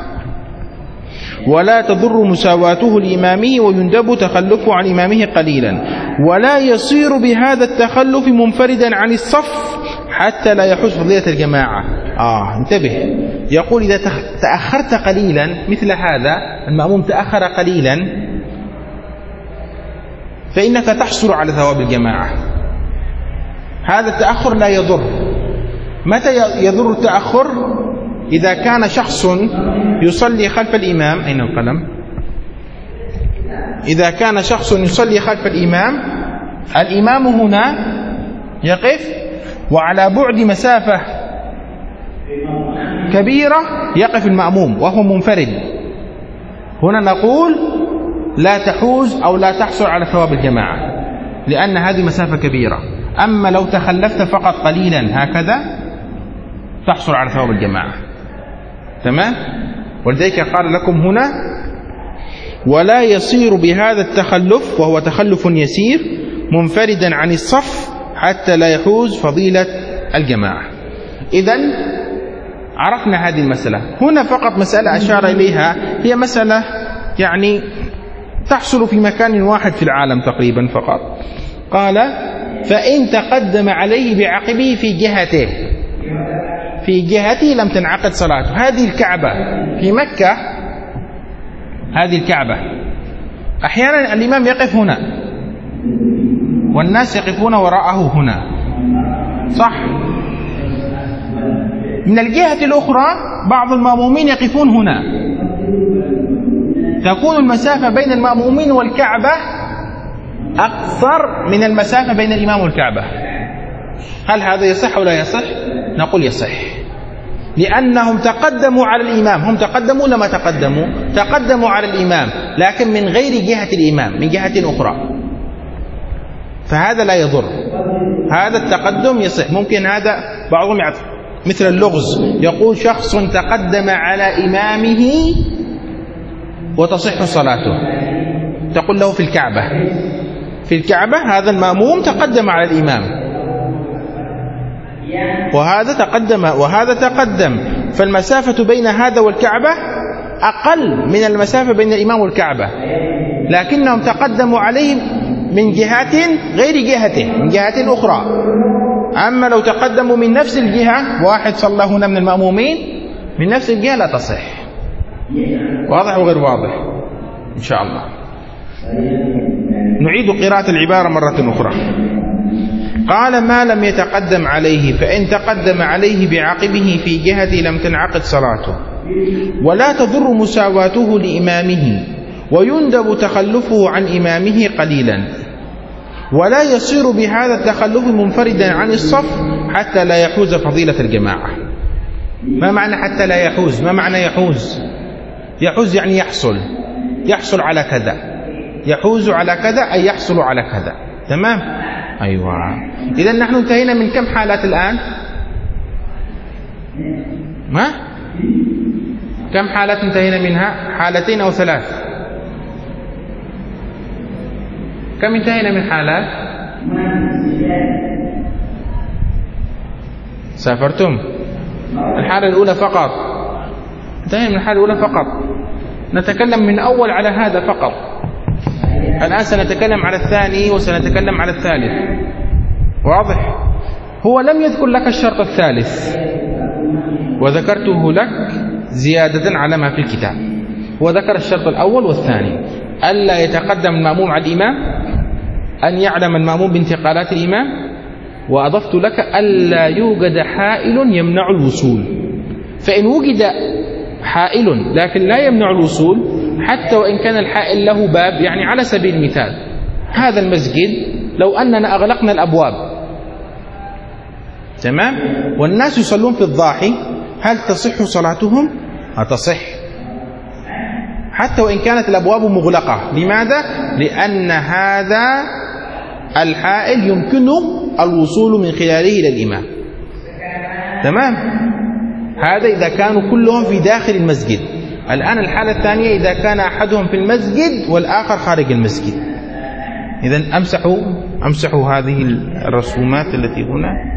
ولا تضر مساواته لإمامه ويندب تخلفه عن إمامه قليلا، ولا يصير بهذا التخلف منفردا عن الصف حتى لا يحوز فضيلة الجماعة. آه انتبه، يقول إذا تأخرت قليلا مثل هذا، المأموم تأخر قليلا، فإنك تحصل على ثواب الجماعة. هذا التأخر لا يضر. متى يضر التأخر؟ إذا كان شخص يصلي خلف الإمام، أين القلم؟ إذا كان شخص يصلي خلف الإمام، الإمام هنا يقف وعلى بعد مسافة كبيرة يقف المأموم وهو منفرد، هنا نقول لا تحوز أو لا تحصل على ثواب الجماعة لأن هذه مسافة كبيرة. أما لو تخلفت فقط قليلا هكذا تحصل على ثواب الجماعة. تمام. ولذلك قال لكم هنا: ولا يصير بهذا التخلف، وهو تخلف يسير، منفردا عن الصف حتى لا يحوز فضيلة الجماعة. إذن عرفنا هذه المسألة. هنا فقط مسألة أشار إليها، هي مسألة يعني تحصل في مكان واحد في العالم تقريبا فقط. قال: فإن تقدم عليه بعقبه في جهته، في جهته لم تنعقد صلاته. هذه الكعبة في مكة، هذه الكعبة أحيانا الإمام يقف هنا والناس يقفون وراءه هنا، صح؟ من الجهة الأخرى بعض المأمومين يقفون هنا، تكون المسافة بين المأمومين والكعبة أكثر من المسافة بين الإمام والكعبة. هل هذا يصح أو لا يصح؟ نقول يصح، لأنهم تقدموا على الإمام. هم تقدموا لما تقدموا تقدموا على الإمام، لكن من غير جهة الإمام، من جهة أخرى، فهذا لا يضر. هذا التقدم يصح. ممكن هذا بعضهم يعرف مثل اللغز، يقول شخص تقدم على إمامه وتصح صلاته، تقول له في الكعبة، في الكعبة هذا المأموم تقدم على الإمام وهذا تقدم وهذا تقدم، فالمسافة بين هذا والكعبة أقل من المسافة بين الإمام والكعبة، لكنهم تقدموا عليه من جهات غير جهته، من جهة أخرى. أما لو تقدموا من نفس الجهة، واحد صلى هنا من المأمومين من نفس الجهة، لا تصح. واضح وغير واضح؟ إن شاء الله. نعيد قراءة العبارة مرة أخرى. قال: ما لم يتقدم عليه، فإن تقدم عليه بعقبه في جهة لم تنعقد صلاته، ولا تضر مساواته لإمامه، ويندب تخلفه عن إمامه قليلا، ولا يصير بهذا التخلف منفردا عن الصف حتى لا يحوز فضيلة الجماعة. ما معنى حتى لا يحوز؟ ما معنى يحوز؟ يحوز يعني يحصل، يحصل على كذا، يحوز على كذا أي يحصل على كذا. تمام؟ أيوة. إذن نحن انتهينا من كم حالات الآن؟ ما؟ كم حالات انتهينا منها؟ حالتين أو ثلاث؟ كم انتهينا من حالات؟ سافرتم؟ الحالة الأولى فقط، انتهينا من الحالة الأولى فقط، نتكلم من أول على هذا فقط. الآن سنتكلم على الثاني وسنتكلم على الثالث. واضح؟ هو لم يذكر لك الشرط الثالث وذكرته لك زيادة على ما في الكتاب. وذكر الشرط الأول والثاني: ألا يتقدم المأموم على الإمام، أن يعلم المأموم بانتقالات الإمام، وأضفت لك ألا يوجد حائل يمنع الوصول. فإن وجد حائل لكن لا يمنع الوصول، حتى وإن كان الحائل له باب، يعني على سبيل المثال هذا المسجد لو أننا أغلقنا الأبواب، تمام، والناس يصلون في الضاحي، هل تصح صلاتهم؟ هتصح حتى وإن كانت الأبواب مغلقة. لماذا؟ لأن هذا الحائل يمكنه الوصول من خلاله إلى الإمام. تمام؟ هذا إذا كانوا كلهم في داخل المسجد. الآن الحالة الثانية إذا كان أحدهم في المسجد والآخر خارج المسجد. إذن أمسحوا أمسحوا هذه الرسومات التي هنا.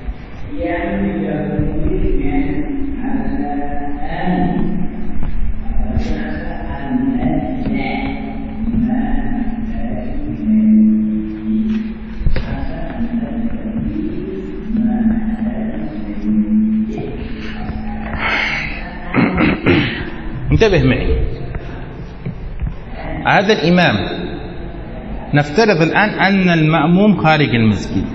انتبه معي، هذا الإمام نفترض الآن أن المأموم خارج المسجد.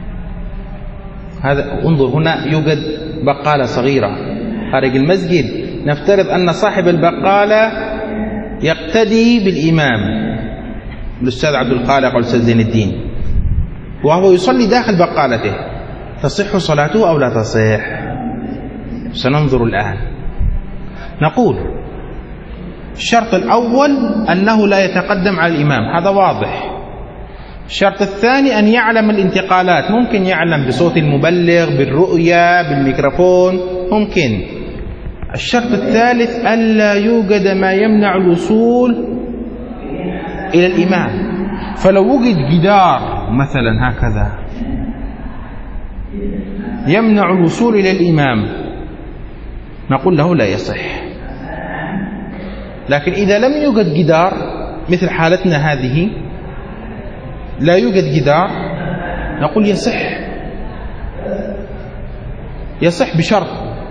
هذا انظر هنا يوجد بقالة صغيرة خارج المسجد، نفترض أن صاحب البقالة يقتدي بالإمام الأستاذ عبد الخالق والأستاذ زين الدين، وهو يصلي داخل بقالته، تصح صلاته أو لا تصح؟ سننظر الآن. نقول الشرط الأول أنه لا يتقدم على الإمام، هذا واضح. الشرط الثاني أن يعلم الانتقالات، ممكن يعلم بصوت المبلغ، بالرؤية، بالميكروفون، ممكن. الشرط الثالث ألا يوجد ما يمنع الوصول إلى الإمام. فلو وجد جدار مثلا هكذا يمنع الوصول إلى الإمام، نقول له لا يصح. لكن إذا لم يوجد جدار مثل حالتنا هذه، لا يوجد جدار، نقول يصح. يصح بشرط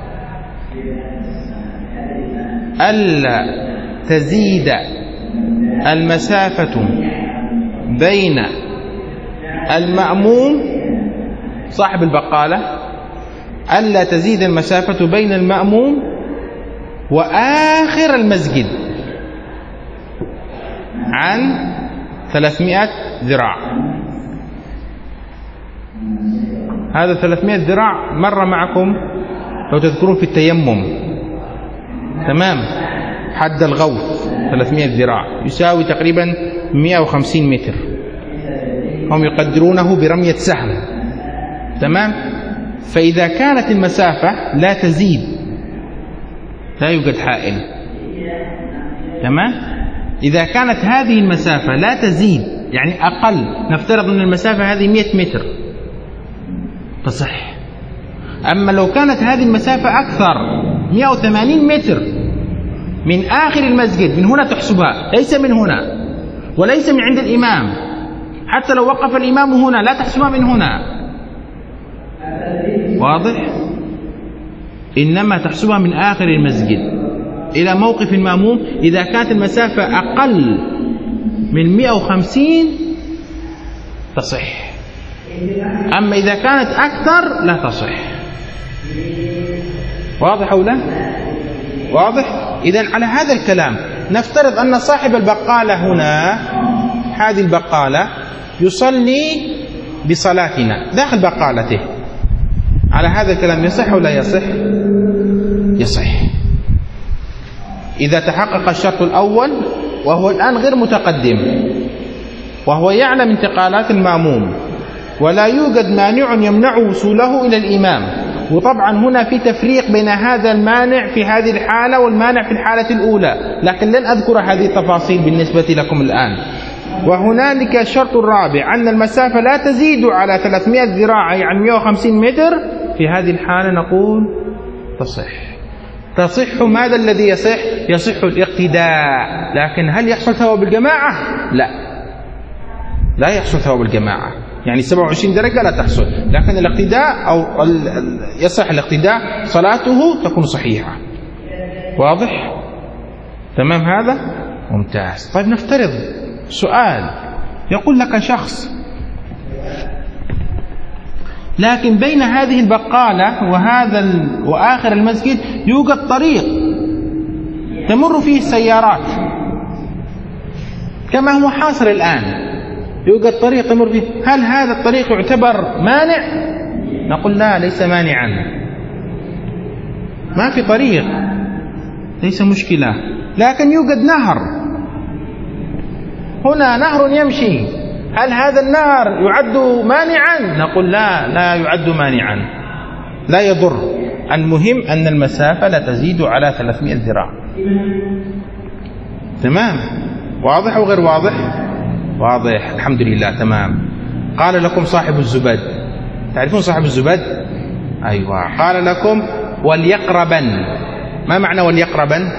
ألا تزيد المسافة بين المأموم صاحب البقالة، ألا تزيد المسافة بين المأموم وآخر المسجد عن ثلاثمائة ذراع. هذا ثلاثمائة ذراع مر معكم لو تذكرون في التيمم، تمام، حد الغوث ثلاثمائة ذراع يساوي تقريبا مئة وخمسين متر، هم يقدرونه برمية سهم، تمام. فإذا كانت المسافة لا تزيد، لا يوجد حائل، تمام. إذا كانت هذه المسافة لا تزيد، يعني أقل، نفترض أن المسافة هذه مئة متر، تصح. أما لو كانت هذه المسافة أكثر، مئة وثمانين متر من آخر المسجد، من هنا تحسبها، ليس من هنا وليس من عند الإمام، حتى لو وقف الإمام هنا لا تحسبها من هنا، واضح؟ إنما تحسبها من آخر المسجد إلى موقف المأموم. إذا كانت المسافة أقل من مئة وخمسين تصح، أما إذا كانت أكثر لا تصح. واضح أو لا؟ واضح؟ إذن على هذا الكلام نفترض أن صاحب البقالة هنا، هذه البقالة، يصلي بصلاتنا داخل بقالته. على هذا الكلام يصح أو لا يصح؟ يصح إذا تحقق الشرط الأول، وهو الآن غير متقدم، وهو يعلم انتقالات المأموم ولا يوجد مانع يمنع وصوله إلى الإمام. وطبعا هنا في تفريق بين هذا المانع في هذه الحالة والمانع في الحالة الأولى، لكن لن أذكر هذه التفاصيل بالنسبة لكم الآن. وهنالك الشرط الرابع أن المسافة لا تزيد على ثلاثمائة ذراع، يعني مئة وخمسين متر، في هذه الحالة نقول تصح. تصح ماذا الذي يصح؟ يصح الاقتداء، لكن هل يحصل ثواب الجماعة؟ لا، لا يحصل ثواب الجماعة، يعني سبعة وعشرين درجة لا تحصل، لكن الاقتداء أو يصح الاقتداء، صلاته تكون صحيحة. واضح؟ تمام هذا؟ ممتاز. طيب نفترض سؤال، يقول لك شخص لكن بين هذه البقالة وهذا ال... وآخر المسجد يوجد طريق تمر فيه السيارات كما هو حاصل الآن، يوجد طريق تمر فيه، هل هذا الطريق يعتبر مانع؟ نقول لا، ليس مانعا، ما في طريق، ليس مشكلة، لكن يوجد نهر هنا، نهر يمشي، هل هذا النهر يعد مانعا؟ نقول لا، لا يعد مانعا، لا يضر، المهم أن المسافة لا تزيد على ثلاثمائة ذراع. تمام؟ واضح أو غير واضح؟ واضح، الحمد لله، تمام. قال لكم صاحب الزبد، تعرفون صاحب الزبد؟ أيوة. قال لكم وليقربن، ما معنى وليقربن؟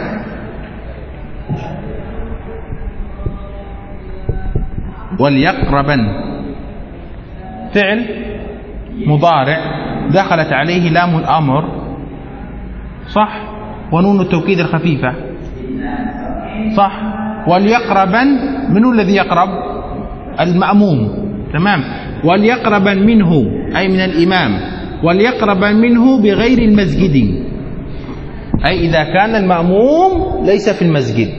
وليقربن فعل مضارع دخلت عليه لام الأمر، صح، ونون التوكيد الخفيفة، صح. وليقربن، من الذي يقرب؟ المأموم، تمام. وليقربن منه أي من الإمام، وليقربن منه بغير المسجد، أي إذا كان المأموم ليس في المسجد.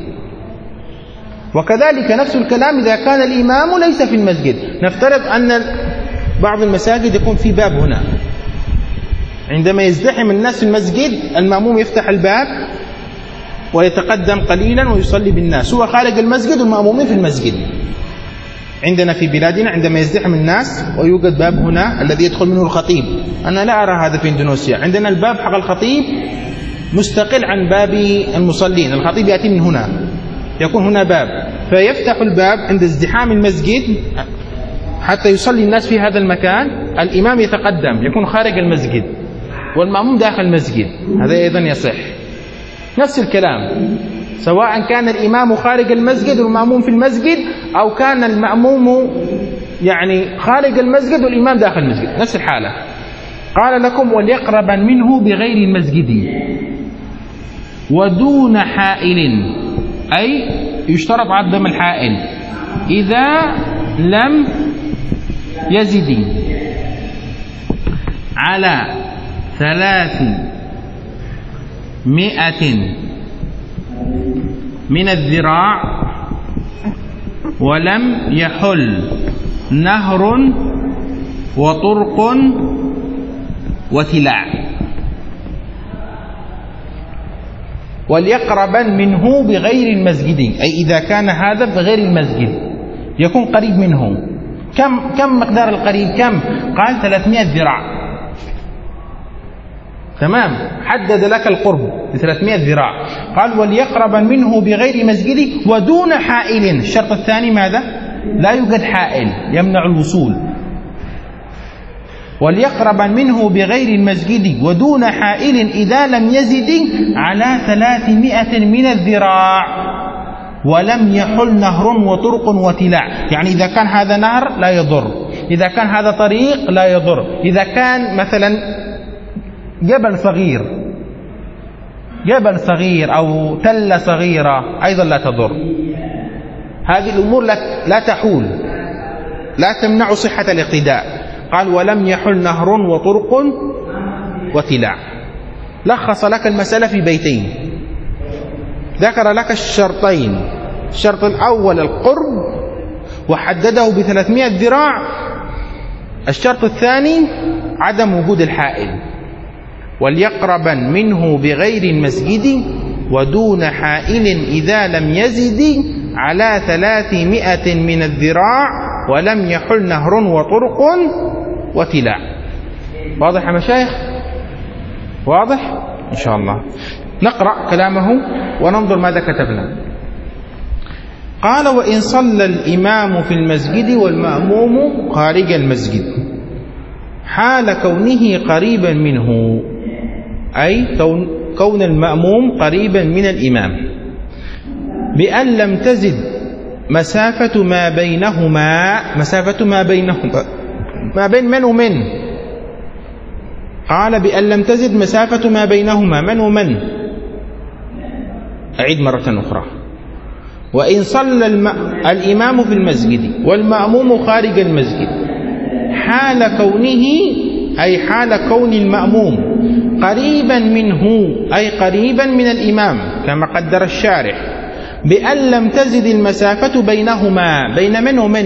وكذلك نفس الكلام إذا كان الإمام ليس في المسجد. نفترض أن بعض المساجد يكون في باب هنا، عندما يزدحم الناس في المسجد المأموم يفتح الباب ويتقدم قليلا ويصلي بالناس، هو خارج المسجد والمأمومين في المسجد. عندنا في بلادنا عندما يزدحم الناس ويوجد باب هنا الذي يدخل منه الخطيب، أنا لا أرى هذا في إندونيسيا، عندنا الباب حق الخطيب مستقل عن باب المصلين، الخطيب يأتي من هنا، يكون هنا باب، فيفتح الباب عند ازدحام المسجد حتى يصلي الناس في هذا المكان، الإمام يتقدم يكون خارج المسجد والمأموم داخل المسجد، هذا أيضا يصح. نفس الكلام سواء كان الإمام خارج المسجد والمأموم في المسجد، أو كان المأموم يعني خارج المسجد والإمام داخل المسجد، نفس الحالة. قال لكم وليقربن منه بغير المسجد ودون حائل، أي يشترط عدم الحائل إذا لم يزد على ثلاثمائة من الذراع ولم يحل نهر وطرق وتلاع. وليقربن منه بغير المسجد، أي إذا كان هذا بغير المسجد يكون قريب منه. كم كم مقدار القريب؟ كم؟ قال ثلاثمائة ذراع، تمام، حدد لك القرب بثلاثمائة ذراع. قال وليقربن منه بغير مسجد ودون حائل. الشرط الثاني ماذا؟ لا يوجد حائل يمنع الوصول. وليقربن منه بغير المسجد ودون حائل إذا لم يزد على ثلاثمائة من الذراع ولم يحل نهر وطرق وتلاع. يعني إذا كان هذا نهر لا يضر، إذا كان هذا طريق لا يضر، إذا كان مثلا جبل صغير جبل صغير أو تلة صغيرة أيضا لا تضر. هذه الأمور لا تحول، لا تمنع صحة الاقتداء. قال ولم يحل نهر وطرق وتلاع. لخص لك المسألة في بيتين، ذكر لك الشرطين، الشرط الأول القرب وحدده بثلاثمائة ذراع، الشرط الثاني عدم وجود الحائل. وليقربن منه بغير المسجد ودون حائل إذا لم يزد على ثلاثمائة من الذراع ولم يحل نهر وطرق وتلاع. واضح يا مشايخ؟ واضح إن شاء الله. نقرأ كلامه وننظر ماذا كتبنا. قال وإن صلى الإمام في المسجد والمأموم خارج المسجد. حال كونه قريبا منه، أي كون المأموم قريبا من الإمام، بأن لم تزد مسافة ما بينهما، مسافة ما بينهما ما بين من ومن؟ قال بأن لم تزد مسافة ما بينهما من ومن؟ أعيد مرة أخرى. وإن صلى الم... الإمام في المسجد والمأموم خارج المسجد، حال كونه، أي حال كون المأموم قريبا منه، أي قريبا من الإمام كما قدر الشارح، بأن لم تزد المسافة بينهما، بين من ومن؟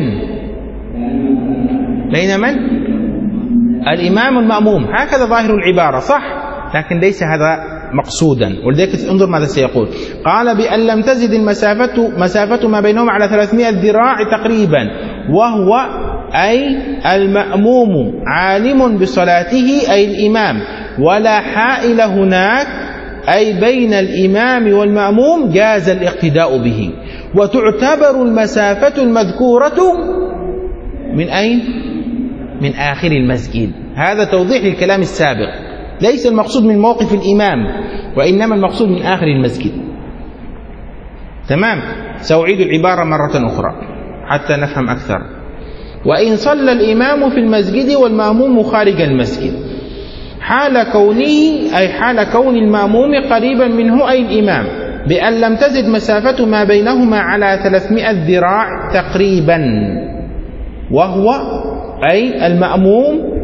بين من؟ الإمام والمأموم، هكذا ظاهر العبارة صح، لكن ليس هذا مقصودا. ولذلك انظر ماذا سيقول. قال بأن لم تزد المسافة مسافة ما بينهما على ثلاثمائة ذراع تقريبا، وهو أي المأموم عالم بصلاته أي الإمام، ولا حائل هناك، أي بين الإمام والمأموم جاز الاقتداء به. وتعتبر المسافة المذكورة من أين؟ من آخر المسجد. هذا توضيح للكلام السابق، ليس المقصود من موقف الإمام، وإنما المقصود من آخر المسجد. تمام؟ سأعيد العبارة مرة أخرى حتى نفهم أكثر. وإن صلى الإمام في المسجد والمأموم خارج المسجد، حال كونه، أي حال كون المأموم قريبا منه أي الإمام، بأن لم تزد مسافة ما بينهما على ثلاثمائة ذراع تقريبا، وهو أي المأموم،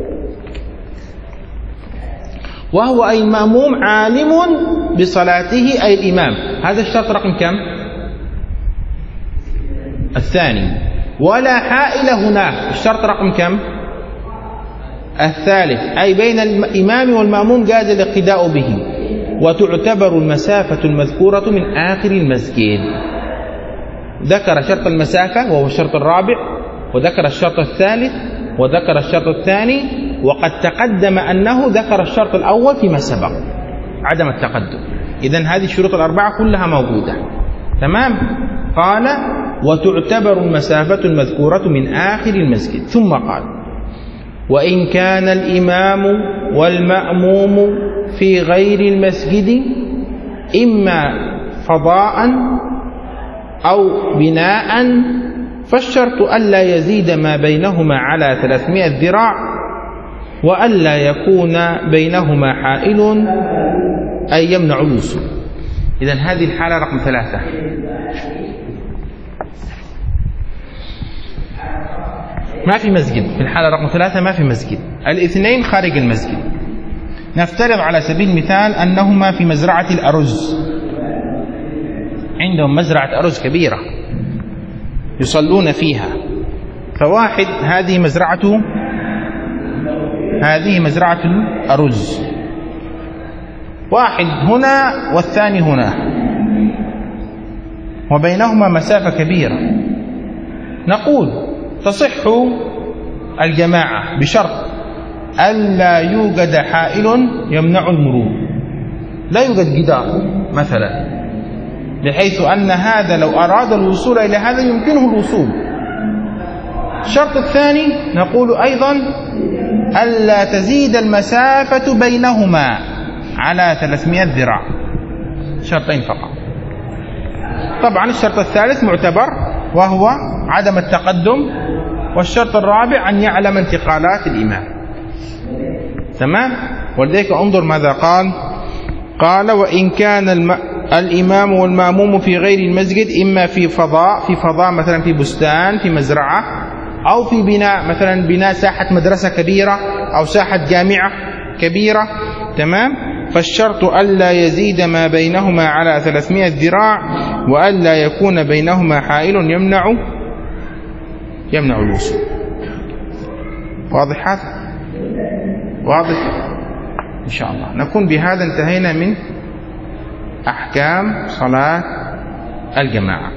وهو أي المأموم عالم بصلاته أي الإمام. هذا الشرط رقم كم؟ الثاني. ولا حائل هناك، الشرط رقم كم؟ الثالث، أي بين الإمام والمأموم جاز الاقتداء به. وتعتبر المسافة المذكورة من آخر المسجد. ذكر شرط المسافة وهو الشرط الرابع، وذكر الشرط الثالث، وذكر الشرط الثاني، وقد تقدم أنه ذكر الشرط الأول فيما سبق، عدم التقدم. إذن هذه الشروط الأربعة كلها موجودة. تمام؟ قال وتعتبر المسافة المذكورة من آخر المسجد. ثم قال وإن كان الإمام والمأموم في غير المسجد إما فضاء أو بناء، فالشرط ألا يزيد ما بينهما على ثلاثمائة ذراع، وألا يكون بينهما حائل أي يمنع الوصول. إذن هذه الحالة رقم ثلاثة. ما في مسجد في الحالة رقم ثلاثة، ما في مسجد. الاثنين خارج المسجد. نفترض على سبيل المثال أنهما في مزرعة الأرز، عندهم مزرعة أرز كبيرة يصلون فيها، فواحد هذه مزرعته، هذه مزرعة الأرز، واحد هنا والثاني هنا، وبينهما مسافة كبيرة. نقول تصح الجماعة بشرط ألا يوجد حائل يمنع المرور، لا يوجد جدار مثلا، بحيث أن هذا لو أراد الوصول إلى هذا يمكنه الوصول. الشرط الثاني نقول أيضا ألا تزيد المسافة بينهما على ثلاثمائة ذراع، شرطين فقط. طبعا الشرط الثالث معتبر وهو عدم التقدم، والشرط الرابع أن يعلم انتقالات الإمام. تمام؟ ولذلك انظر ماذا قال. قال وإن كان الم... الإمام والمأموم في غير المسجد إما في فضاء، في فضاء مثلا في بستان، في مزرعة، أو في بناء مثلا بناء ساحة مدرسة كبيرة أو ساحة جامعة كبيرة. تمام؟ فالشرط ألا يزيد ما بينهما على ثلاثمائة ذراع، وألا يكون بينهما حائل يمنع يمنع الوصول. واضح هذا؟ واضح؟ إن شاء الله نكون بهذا انتهينا من أحكام صلاة الجماعة.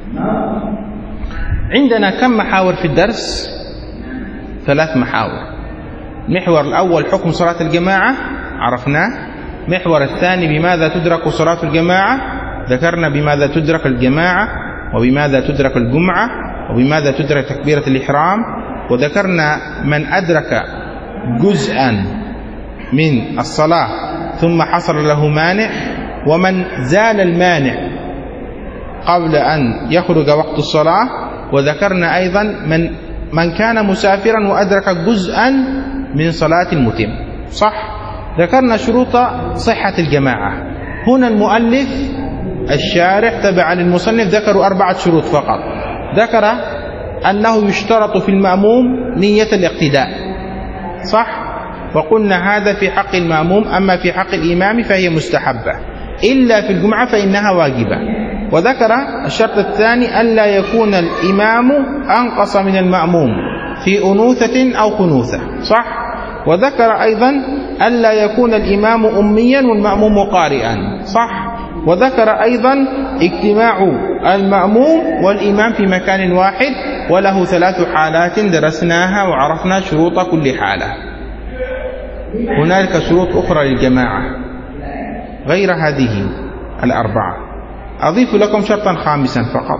عندنا كم محاور في الدرس؟ ثلاث محاور. المحور الأول حكم صلاة الجماعة عرفناه. المحور الثاني بماذا تدرك صلاة الجماعة، ذكرنا بماذا تدرك الجماعة، وبماذا تدرك الجمعة، وبماذا تدرك تكبيرة الإحرام، وذكرنا من أدرك جزءا من الصلاة ثم حصل له مانع، ومن زال المانع قبل أن يخرج وقت الصلاة. وذكرنا أيضا من من كان مسافرا وأدرك جزءا من صلاة المتم. صح؟ ذكرنا شروط صحة الجماعة. هنا المؤلف الشارح تبع للمصنف ذكروا أربعة شروط فقط. ذكر أنه يشترط في المأموم نية الاقتداء. صح؟ وقلنا هذا في حق المأموم، أما في حق الإمام فهي مستحبة، إلا في الجمعة فإنها واجبة. وذكر الشرط الثاني ألا يكون الإمام أنقص من المأموم في أنوثة أو خنوثة. صح؟ وذكر أيضا ألا يكون الإمام أميا والمأموم قارئا. صح؟ وذكر أيضا اجتماع المأموم والإمام في مكان واحد، وله ثلاث حالات درسناها وعرفنا شروط كل حالة. هنالك شروط أخرى للجماعة غير هذه الأربعة. أضيف لكم شرطا خامسا فقط،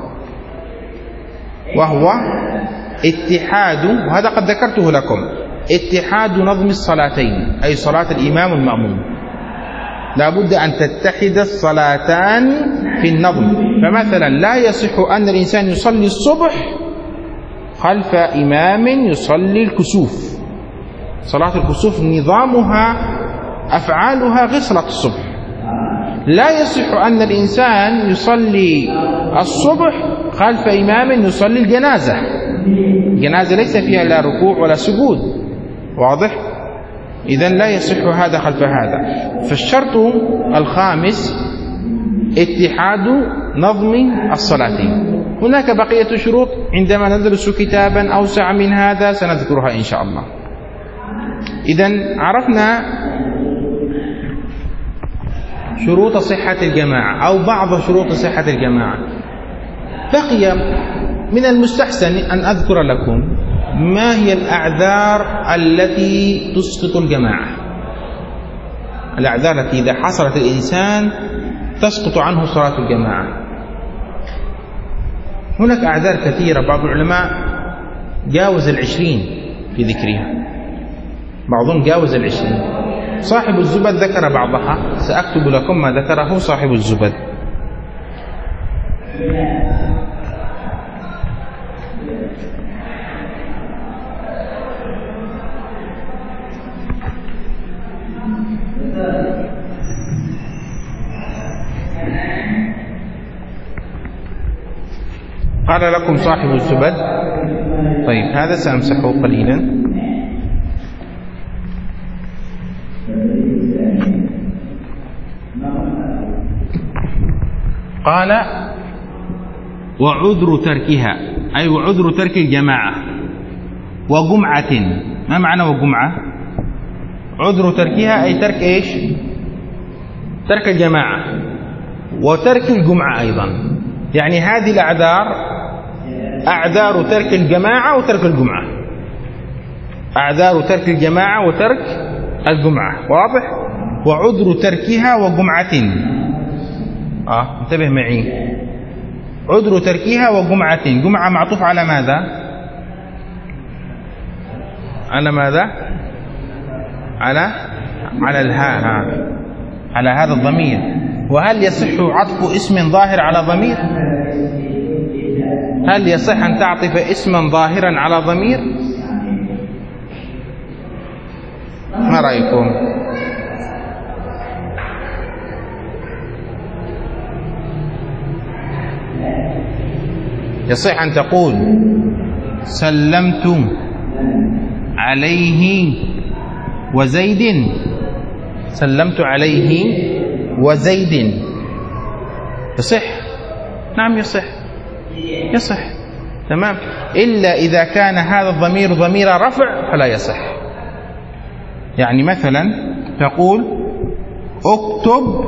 وهو اتحاد، وهذا قد ذكرته لكم، اتحاد نظم الصلاتين، أي صلاة الإمام والمأموم. لا بد أن تتحد الصلاتان في النظم. فمثلا لا يصح أن الإنسان يصلي الصبح خلف إمام يصلي الكسوف. صلاة الكسوف نظامها أفعالها غير صلاة الصبح. لا يصح أن الإنسان يصلي الصبح خلف إمام يصلي الجنازة. الجنازة ليس فيها لا ركوع ولا سجود. واضح؟ إذن لا يصح هذا خلف هذا. فالشرط الخامس اتحاد نظم الصلاتين. هناك بقية شروط عندما ندرس كتابا أوسع من هذا سنذكرها إن شاء الله. إذن عرفنا شروط صحة الجماعة أو بعض شروط صحة الجماعة. بقي من المستحسن أن أذكر لكم ما هي الأعذار التي تسقط الجماعة. الأعذار التي إذا حصلت الإنسان تسقط عنه صلاة الجماعة. هناك أعذار كثيرة، بعض العلماء جاوز العشرين في ذكرها، بعضهم جاوز العشرين. صاحب الزبد ذكر بعضها، سأكتب لكم ما ذكره صاحب الزبد. قال لكم صاحب الزبد. طيب هذا سأمسحه قليلا. قال وعذر تركها، أي وعذر ترك الجماعة وجمعة. ما معنى وجمعة؟ عذر تركها أي ترك إيش؟ ترك الجماعة وترك الجمعة أيضا. يعني هذه الأعذار أعذار ترك الجماعة وترك الجمعة، أعذار ترك الجماعة وترك الجمعة. واضح؟ وعذر تركها وجمعة. آه انتبه معي، عذر تركها وجمعة. جمعة معطوف على ماذا؟ على ماذا؟ على على الهاء، على هذا الضمير. وهل يصح عطف اسم ظاهر على ضمير؟ هل يصح أن تعطف اسما ظاهرا على ضمير؟ ما رأيكم؟ يصح أن تقول سلمت عليه وزيد، سلمت عليه وزيد، يصح؟ نعم يصح، يصح تمام، إلا إذا كان هذا الضمير ضمير رفع فلا يصح. يعني مثلا تقول اكتب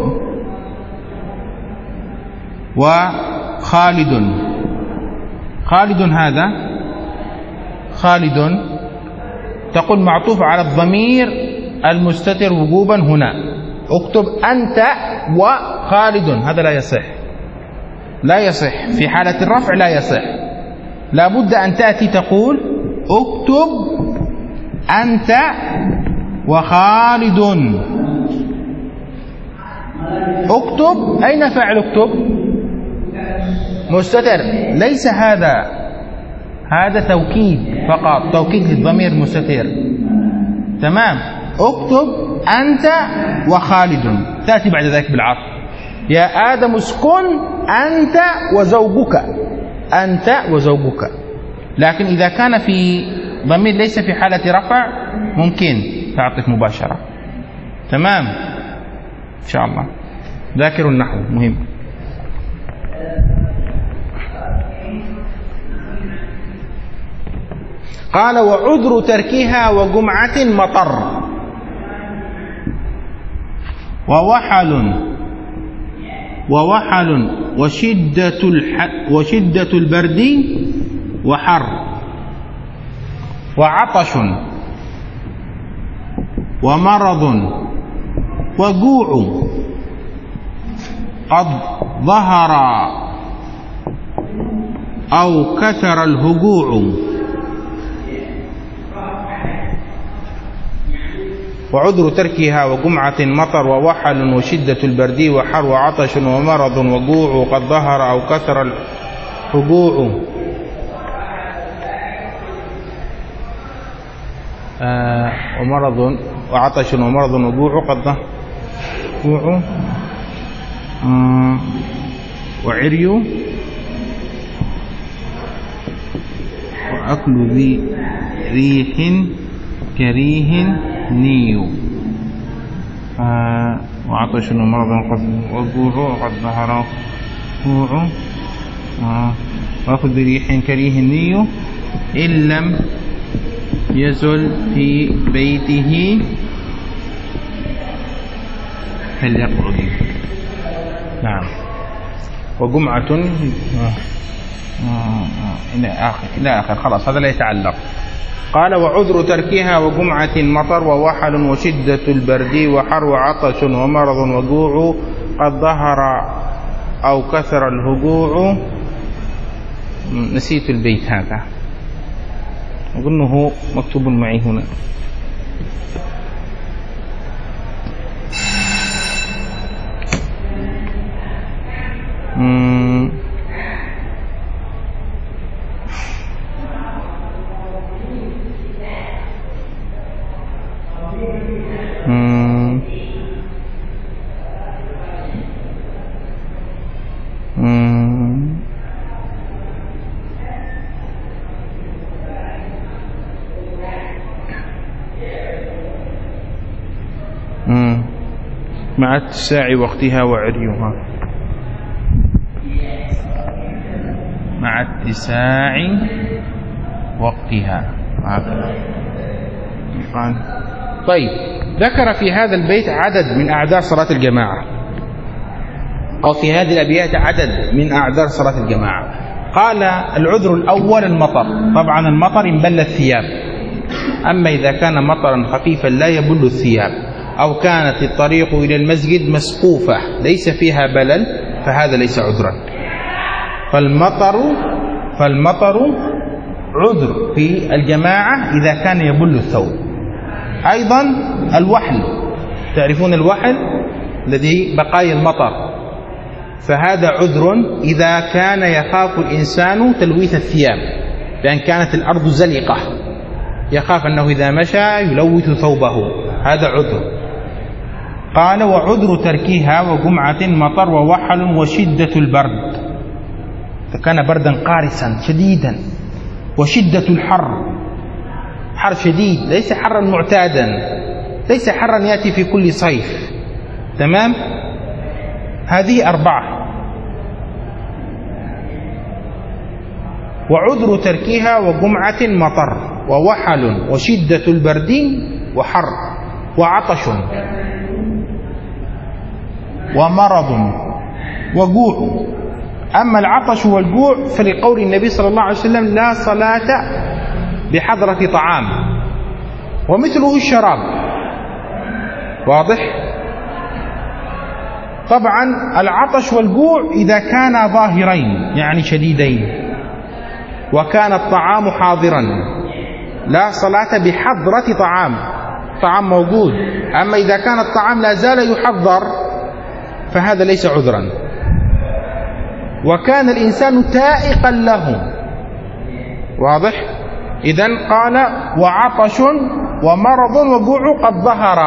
وخالد، خالد هذا خالد تقول معطوف على الضمير المستتر وجوبا هنا، اكتب أنت وخالد، هذا لا يصح، لا يصح في حالة الرفع، لا يصح. لا بد أن تأتي تقول اكتب أنت وخالد. اكتب، أين فاعل اكتب؟ مستتر، ليس هذا، هذا توكيد فقط، توكيد للضمير المستتر. تمام. اكتب أنت وخالد، تأتي بعد ذلك بالعطف. يا آدم اسكن أنت وزوجك، أنت وزوجك. لكن إذا كان في ضمير ليس في حالة رفع ممكن تعطف مباشرة. تمام. إن شاء الله ذاكروا النحو مهم. قال وعذر تركها وجمعة مطر ووحل ووحل وشدة الح وشدة البرد وحر وعطش ومرض وجوع قد ظهر أو كثر الهجوع. وعذر تركها وجمعة مطر ووحل وشدة البرد وحر وعطش ومرض وجوع قد ظهر أو كثر الهجوع. آه ومرض وعطش ومرض وجوع قد ظهر جوع آه وعري وأكل ذي ريح كريه نيو آه وعطش ومرض قد وجوع قد ظهر جوع آه وأكل ذي ريح كريه نيو إن لم يزل في بيته فليقعد. نعم. وجمعة إلى آخر إلى آخر خلاص هذا لا يتعلق. قال وعذر تركها وجمعة مطر ووحل وشدة البرد وحر وعطش ومرض وجوع قد ظهر أو كثر الهجوع. نسيت البيت هذا أظنه مكتوب معي هنا. مم. مم. مم. مم. مع اتساع وقتها وعريها، مع اتساع وقتها هكذا. طيب ذكر في هذا البيت عدد من أعذار صلاة الجماعة، أو في هذه الأبيات عدد من أعذار صلاة الجماعة. قال العذر الأول المطر، طبعا المطر ينبل الثياب، أما إذا كان مطرا خفيفا لا يبل الثياب، أو كانت الطريق إلى المسجد مسقوفة ليس فيها بلل، فهذا ليس عذرا. فالمطر فالمطر عذر في الجماعة إذا كان يبل الثوب. أيضا الوحل، تعرفون الوحل الذي بقايا المطر، فهذا عذر إذا كان يخاف الإنسان تلويث الثياب، لأن كانت الأرض زلقة يخاف أنه إذا مشى يلوث ثوبه، هذا عذر. قال وعذر تركها وجمعة مطر ووحل وشدة البرد، فكان بردا قارسا شديدا، وشدة الحر، حر شديد ليس حرا معتادا، ليس حرا يأتي في كل صيف. تمام. هذه أربعة. وعذر تركها وجمعة مطر ووحل وشدة البرد وحر وعطش ومرض وجوع. أما العطش والجوع فلقول النبي صلى الله عليه وسلم لا صلاة بحضرة طعام، ومثله الشراب. واضح؟ طبعا العطش والجوع إذا كانا ظاهرين يعني شديدين، وكان الطعام حاضرا، لا صلاة بحضرة طعام، طعام موجود. أما إذا كان الطعام لا زال يحضر فهذا ليس عذرا. وكان الإنسان تائقا له، واضح؟ إذن قال وعطش ومرض وجوع قد ظهر.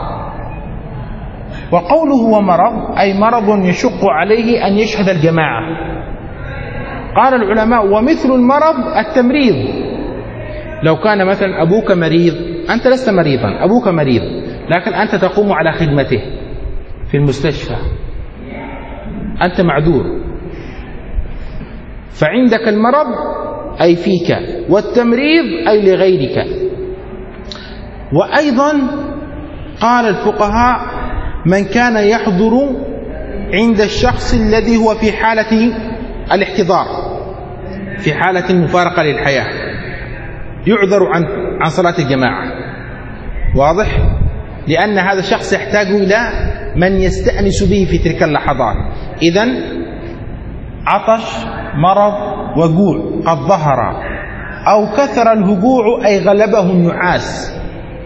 وقوله ومرض أي مرض يشق عليه أن يشهد الجماعة. قال العلماء ومثل المرض التمريض. لو كان مثلا أبوك مريض، أنت لست مريضا، أبوك مريض، لكن أنت تقوم على خدمته في المستشفى، أنت معذور، فعندك المرض أي فيك، والتمريض أي لغيرك. وأيضا قال الفقهاء من كان يحضر عند الشخص الذي هو في حالة الاحتضار، في حالة المفارقة للحياة، يعذر عن عن صلاة الجماعة، واضح؟ لأن هذا الشخص يحتاج إلى من يستأنس به في تلك اللحظات. إذن عطش، مرض، وجوع قد ظهر، أو كثر الهجوع أي غلبه النعاس،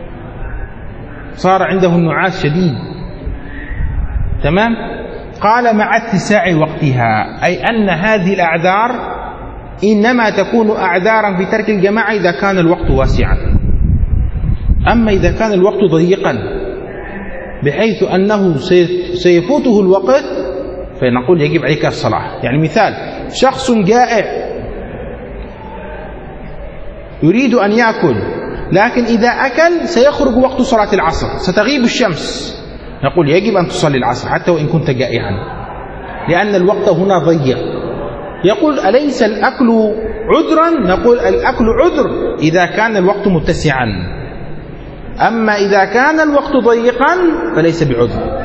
صار عنده النعاس شديد، تمام؟ قال مع اتساع وقتها، أي أن هذه الأعذار إنما تكون أعذارا في ترك الجماعة إذا كان الوقت واسعا. أما إذا كان الوقت ضيقا بحيث أنه سيفوته الوقت فنقول يجب عليك الصلاة. يعني مثال، شخص جائع يريد أن يأكل، لكن إذا أكل سيخرج وقت صلاة العصر، ستغيب الشمس، نقول يجب أن تصلي العصر حتى وإن كنت جائعا، لأن الوقت هنا ضيق. يقول أليس الأكل عذرا؟ نقول الأكل عذر إذا كان الوقت متسعا، أما إذا كان الوقت ضيقا فليس بعذر.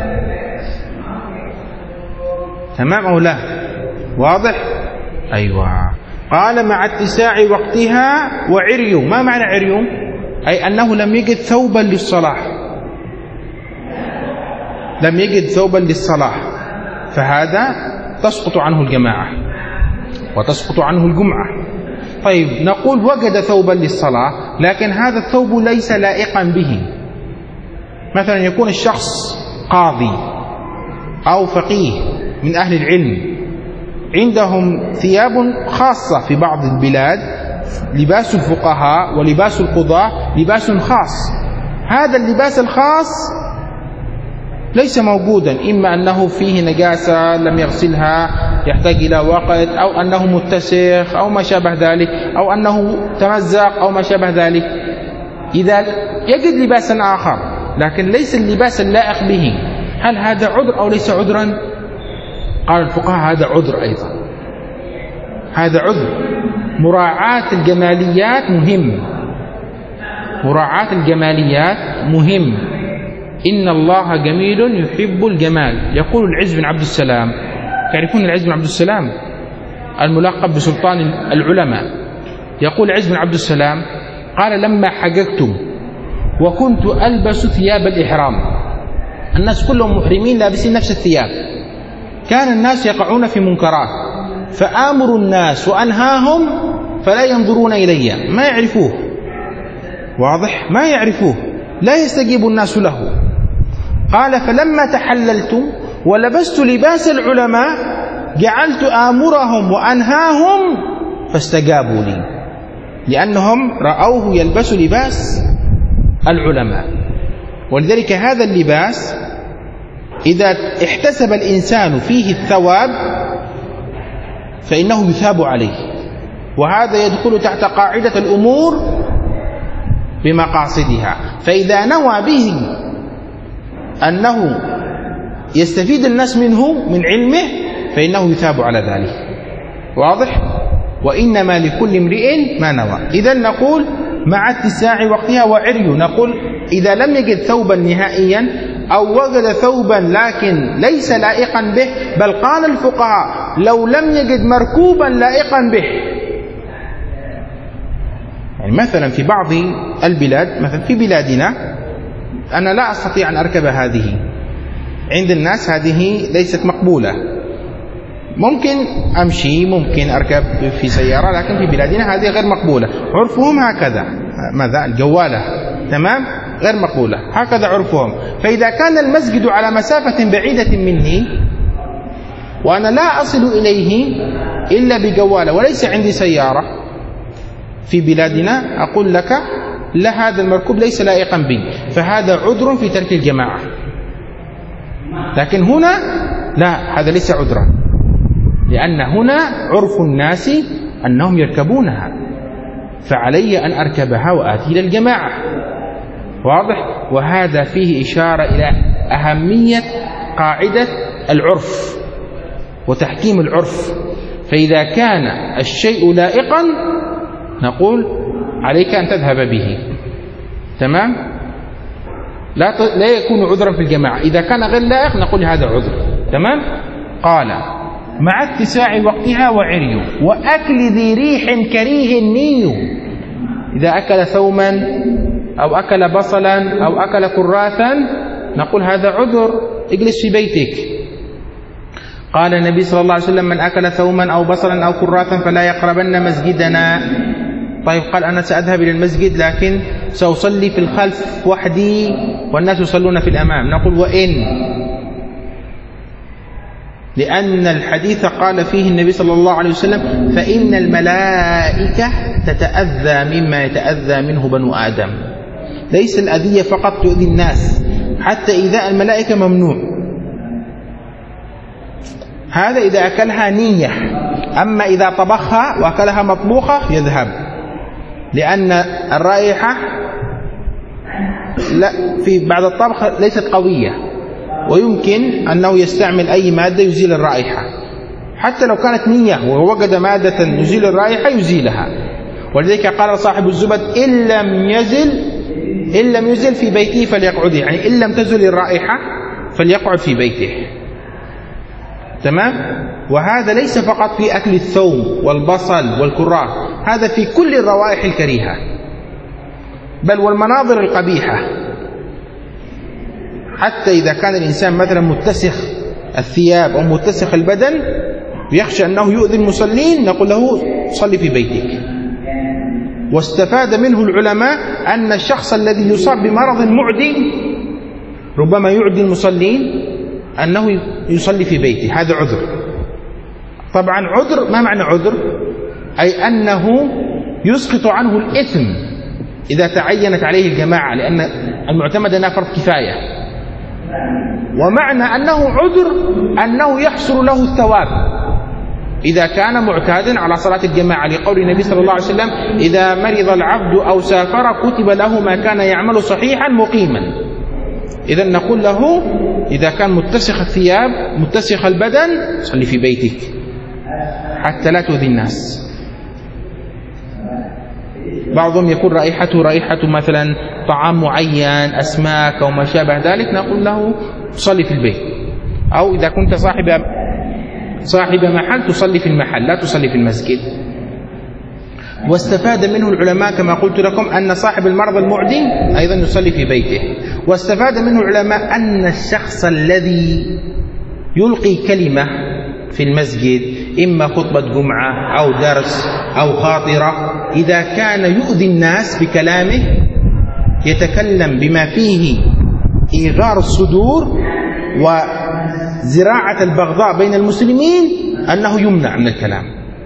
تمام أو لا؟ واضح؟ أيوة. قال مع اتساع وقتها وعريو. ما معنى عريو؟ أي أنه لم يجد ثوبا للصلاة، لم يجد ثوبا للصلاة، فهذا تسقط عنه الجماعة وتسقط عنه الجمعة. طيب نقول وجد ثوبا للصلاة لكن هذا الثوب ليس لائقا به، مثلا يكون الشخص قاضي أو فقيه من أهل العلم، عندهم ثياب خاصة في بعض البلاد، لباس الفقهاء ولباس القضاة لباس خاص، هذا اللباس الخاص ليس موجودا، إما أنه فيه نجاسة لم يغسلها يحتاج إلى وقت، أو أنه متسخ أو ما شابه ذلك، أو أنه تمزق أو ما شابه ذلك. إذا يجد لباسا آخر لكن ليس اللباس اللائق به، هل هذا عذر أو ليس عذرا؟ قال الفقهاء هذا عذر أيضا، هذا عذر. مراعاة الجماليات مهم، مراعاة الجماليات مهم. إن الله جميل يحب الجمال. يقول العز بن عبد السلام، تعرفون العز بن عبد السلام الملقب بسلطان العلماء، يقول العز بن عبد السلام قال لما حججت وكنت ألبس ثياب الإحرام، الناس كلهم محرمين لابسين نفس الثياب، كان الناس يقعون في منكرات، فآمر الناس وأنهاهم فلا ينظرون إلي، ما يعرفوه، واضح؟ ما يعرفوه، لا يستجيب الناس له. قال فلما تحللت ولبست لباس العلماء جعلت آمرهم وأنهاهم فاستجابوا لي، لأنهم رأوه يلبس لباس العلماء. ولذلك هذا اللباس إذا احتسب الإنسان فيه الثواب فإنه يثاب عليه، وهذا يدخل تحت قاعدة الأمور بمقاصدها. فإذا نوى به أنه يستفيد الناس منه من علمه فإنه يثاب على ذلك، واضح؟ وإنما لكل امرئ ما نوى. إذا نقول مع اتساع وقتها وعري، نقول إذا لم يجد ثوبا نهائيا أو وجد ثوبا لكن ليس لائقا به، بل قال الفقهاء لو لم يجد مركوبا لائقا به، يعني مثلا في بعض البلاد، مثلا في بلادنا أنا لا أستطيع أن أركب هذه، عند الناس هذه ليست مقبولة، ممكن أمشي، ممكن أركب في سيارة، لكن في بلادنا هذه غير مقبولة، عرفهم هكذا، ماذا الجوالة، تمام، غير مقبولة، هكذا عرفهم. فإذا كان المسجد على مسافة بعيدة مني وأنا لا أصل إليه إلا بجوالة وليس عندي سيارة في بلادنا، أقول لك لا، هذا المركوب ليس لائقا بي، فهذا عذر في ترك الجماعة. لكن هنا لا، هذا ليس عذرا، لأن هنا عرف الناس أنهم يركبونها، فعلي أن أركبها وآتي إلى الجماعة. واضح؟ وهذا فيه إشارة إلى أهمية قاعدة العرف وتحكيم العرف. فإذا كان الشيء لائقا نقول عليك أن تذهب به، تمام، لا لا يكون عذرا في الجماعة. إذا كان غير لائق نقول هذا عذر، تمام. قال مع اتساع وقتها وعري وأكل ذي ريح كريه ني. إذا أكل ثوما أو أكل بصلا أو أكل كراثا نقول هذا عذر، اجلس في بيتك. قال النبي صلى الله عليه وسلم من أكل ثوما أو بصلا أو كراثا فلا يقربن مسجدنا. طيب، قال أنا سأذهب إلى المسجد لكن سأصلي في الخلف وحدي والناس يصلون في الأمام. نقول وإن، لأن الحديث قال فيه النبي صلى الله عليه وسلم فإن الملائكة تتأذى مما يتأذى منه بنو آدم. ليس الأذية فقط تؤذي الناس، حتى إيذاء الملائكة ممنوع. هذا إذا أكلها نية، أما إذا طبخها وأكلها مطبوخة يذهب، لأن الرائحة لا في بعد الطبخ ليست قوية، ويمكن أنه يستعمل أي مادة يزيل الرائحة، حتى لو كانت نية ووجد مادة يزيل الرائحة يزيلها. ولذلك قال صاحب الزبد إن لم يزل إن لم يزل في بيته فليقعد، يعني إن لم تزل الرائحة فليقعد في بيته، تمام. وهذا ليس فقط في أكل الثوم والبصل والكراث، هذا في كل الروائح الكريهة، بل والمناظر القبيحة. حتى إذا كان الإنسان مثلا متسخ الثياب أو متسخ البدن ويخشى أنه يؤذي المصلين نقول له صلي في بيتك. واستفاد منه العلماء أن الشخص الذي يصاب بمرض معدي ربما يعدي المصلين أنه يصلي في بيته، هذا عذر. طبعا عذر، ما معنى عذر؟ أي أنه يسقط عنه الإثم إذا تعينت عليه الجماعة، لأن المعتمد أنها فرض كفاية. ومعنى أنه عذر أنه يحصل له الثواب إذا كان معتادا على صلاة الجماعة، لقول النبي صلى الله عليه وسلم إذا مرض العبد أو سافر كتب له ما كان يعمل صحيحا مقيما. إذا نقول له إذا كان متسخ الثياب متسخ البدن صلي في بيتك حتى لا تؤذي الناس. بعضهم يكون رائحته رائحة مثلا طعام معين، أسماك أو ما شابه ذلك، نقول له صلي في البيت. أو إذا كنت صاحب صاحب محل تصلي في المحل، لا تصلي في المسجد. واستفاد منه العلماء كما قلت لكم أن صاحب المرض المعدي أيضا يصلي في بيته. واستفاد منه العلماء أن الشخص الذي يلقي كلمة في المسجد، إما خطبة جمعة أو درس أو خاطرة، إذا كان يؤذي الناس بكلامه يتكلم بما فيه إيغار الصدور وزراعة البغضاء بين المسلمين، أنه يمنع من الكلام،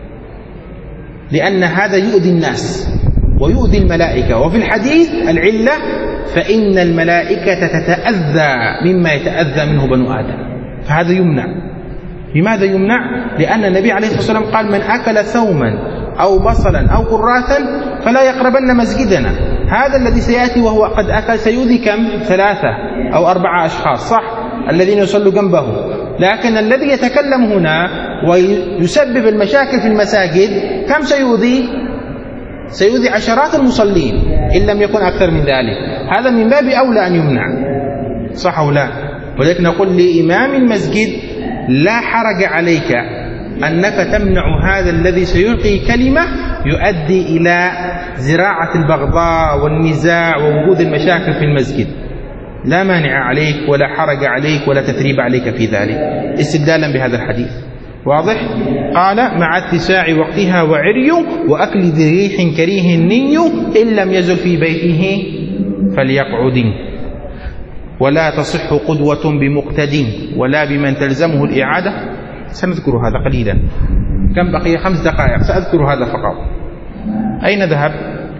لأن هذا يؤذي الناس ويؤذي الملائكة. وفي الحديث العلة فإن الملائكة تتأذى مما يتأذى منه بنو آدم، فهذا يمنع. لماذا يمنع؟ لأن النبي عليه الصلاة والسلام قال من أكل ثوما أو بصلا أو كراثا فلا يقربن مسجدنا. هذا الذي سيأتي وهو قد أكل سيؤذي كم؟ ثلاثة أو أربعة أشخاص، صح، الذين يصلوا جنبه. لكن الذي يتكلم هنا ويسبب المشاكل في المساجد كم سيؤذي؟ سيؤذي عشرات المصلين إن لم يكن أكثر من ذلك. هذا من باب أولى أن يمنع، صح أو لا؟ ولكن نقول لإمام المسجد لا حرج عليك أنك تمنع هذا الذي سيلقي كلمة يؤدي إلى زراعة البغضاء والنزاع ووجود المشاكل في المسجد. لا مانع عليك ولا حرج عليك ولا تثريب عليك في ذلك، استدلالا بهذا الحديث. واضح؟ قال مع اتساع وقتها وعري وأكل ذي ريح كريه الني إن لم يزل في بيته فليقعد. ولا تصح قدوة بمقتد ولا بمن تلزمه الإعادة. سنذكر هذا قليلا، كم بقي؟ خمس دقائق، سأذكر هذا فقط. أين ذهب؟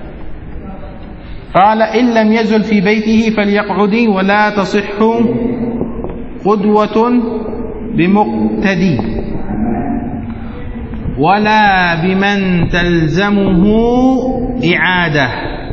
قال إن لم يزل في بيته فليقعد ولا تصح قدوة بمقتدي ولا بمن تلزمه إعادة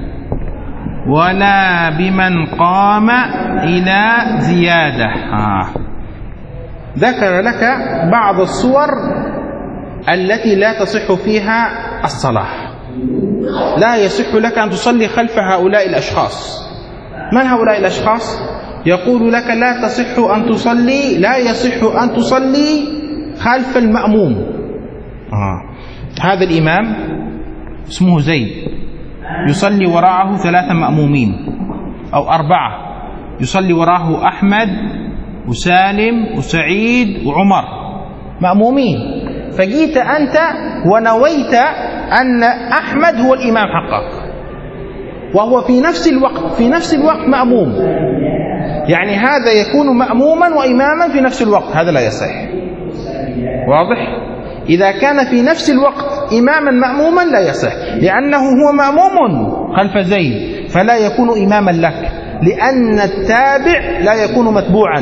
ولا بمن قام إلى زيادة. آه. ذكر لك بعض الصور التي لا تصح فيها الصلاة. لا يصح لك أن تصلي خلف هؤلاء الأشخاص. من هؤلاء الأشخاص؟ يقول لك لا تصح أن تصلي لا يصح أن تصلي خلف المأموم. آه. هذا الإمام اسمه زيد، يصلي وراءه ثلاثة مأمومين أو أربعة، يصلي وراءه أحمد وسالم وسعيد وعمر مأمومين. فجيت أنت ونويت أن أحمد هو الإمام حقك، وهو في نفس الوقت في نفس الوقت مأموم. يعني هذا يكون مأموما وإماما في نفس الوقت، هذا لا يصح. واضح؟ إذا كان في نفس الوقت إماما مأموما لا يصح، لأنه هو مأموم خلف زيد فلا يكون إماما لك، لأن التابع لا يكون متبوعا،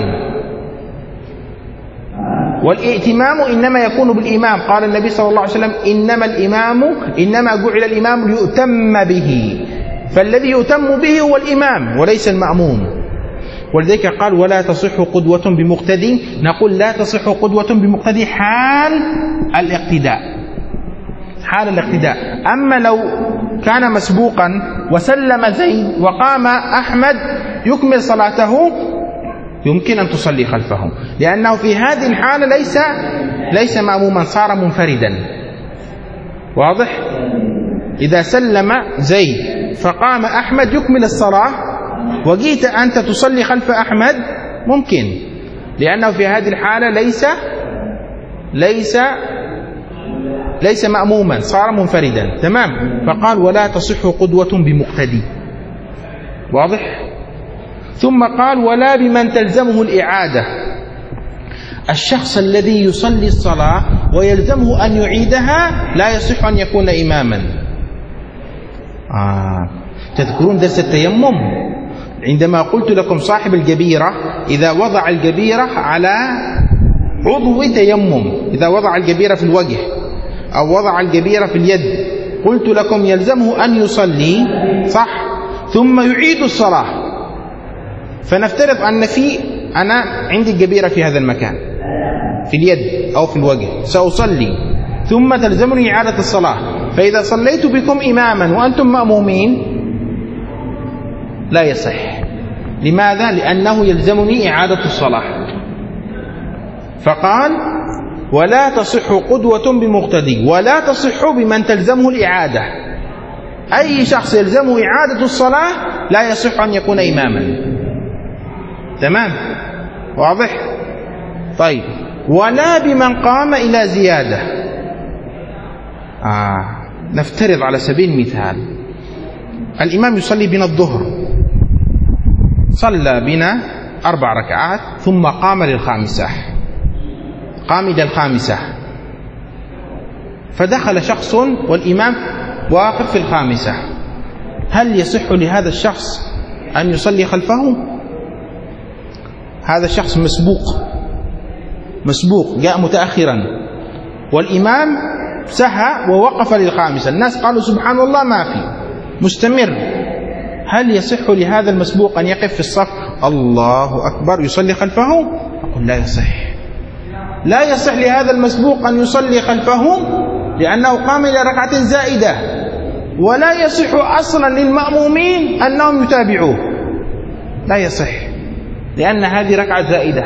والائتمام إنما يكون بالإمام. قال النبي صلى الله عليه وسلم إنما الإمام إنما جعل الإمام ليؤتم به، فالذي يؤتم به هو الإمام وليس المأموم. ولذلك قال ولا تصح قدوة بمقتدي. نقول لا تصح قدوة بمقتدي حال الاقتداء، حال الاقتداء. أما لو كان مسبوقا وسلم زيد وقام أحمد يكمل صلاته يمكن أن تصلي خلفه، لأنه في هذه الحالة ليس ليس مأموما، صار منفردا. واضح؟ إذا سلم زيد فقام أحمد يكمل الصلاة وجيت أنت تصلي خلف أحمد ممكن، لأنه في هذه الحالة ليس ليس ليس مأموما، صار منفردا. تمام؟ فقال ولا تصح قدوة بمقتدي. واضح؟ ثم قال ولا بمن تلزمه الإعادة. الشخص الذي يصلي الصلاة ويلزمه أن يعيدها لا يصح أن يكون إماما. آه. تذكرون درس التيمم عندما قلت لكم صاحب الجبيرة إذا وضع الجبيرة على عضو تيمم، إذا وضع الجبيرة في الوجه أو وضع الجبيرة في اليد، قلت لكم يلزمه أن يصلي صح ثم يعيد الصلاة. فنفترض أن في أنا عندي الجبيرة في هذا المكان في اليد أو في الوجه، سأصلي ثم تلزمني إعادة الصلاة، فإذا صليت بكم إماما وأنتم مأمومين لا يصح. لماذا؟ لأنه يلزمني إعادة الصلاة. فقال ولا تصح قدوة بمقتدي ولا تصح بمن تلزمه الإعادة. أي شخص يلزمه إعادة الصلاة لا يصح أن يكون إماما. تمام؟ واضح؟ طيب ولا بمن قام إلى زيادة. آه. نفترض على سبيل المثال الإمام يصلي بنا الظهر، صلى بنا أربع ركعات ثم قام للخامسة، قام إلى الخامسة، فدخل شخص والإمام واقف في الخامسة، هل يصح لهذا الشخص أن يصلي خلفه؟ هذا الشخص مسبوق مسبوق جاء متأخرا والإمام سهى ووقف للخامسة، الناس قالوا سبحان الله ما في، مستمر. هل يصح لهذا المسبوق أن يقف في الصف الله أكبر يصلي خلفه؟ أقول لا يصح. لا يصح لهذا المسبوق أن يصلي خلفه لأنه قام إلى ركعة زائدة، ولا يصح أصلا للمأمومين أنهم يتابعوه، لا يصح لأن هذه ركعة زائدة،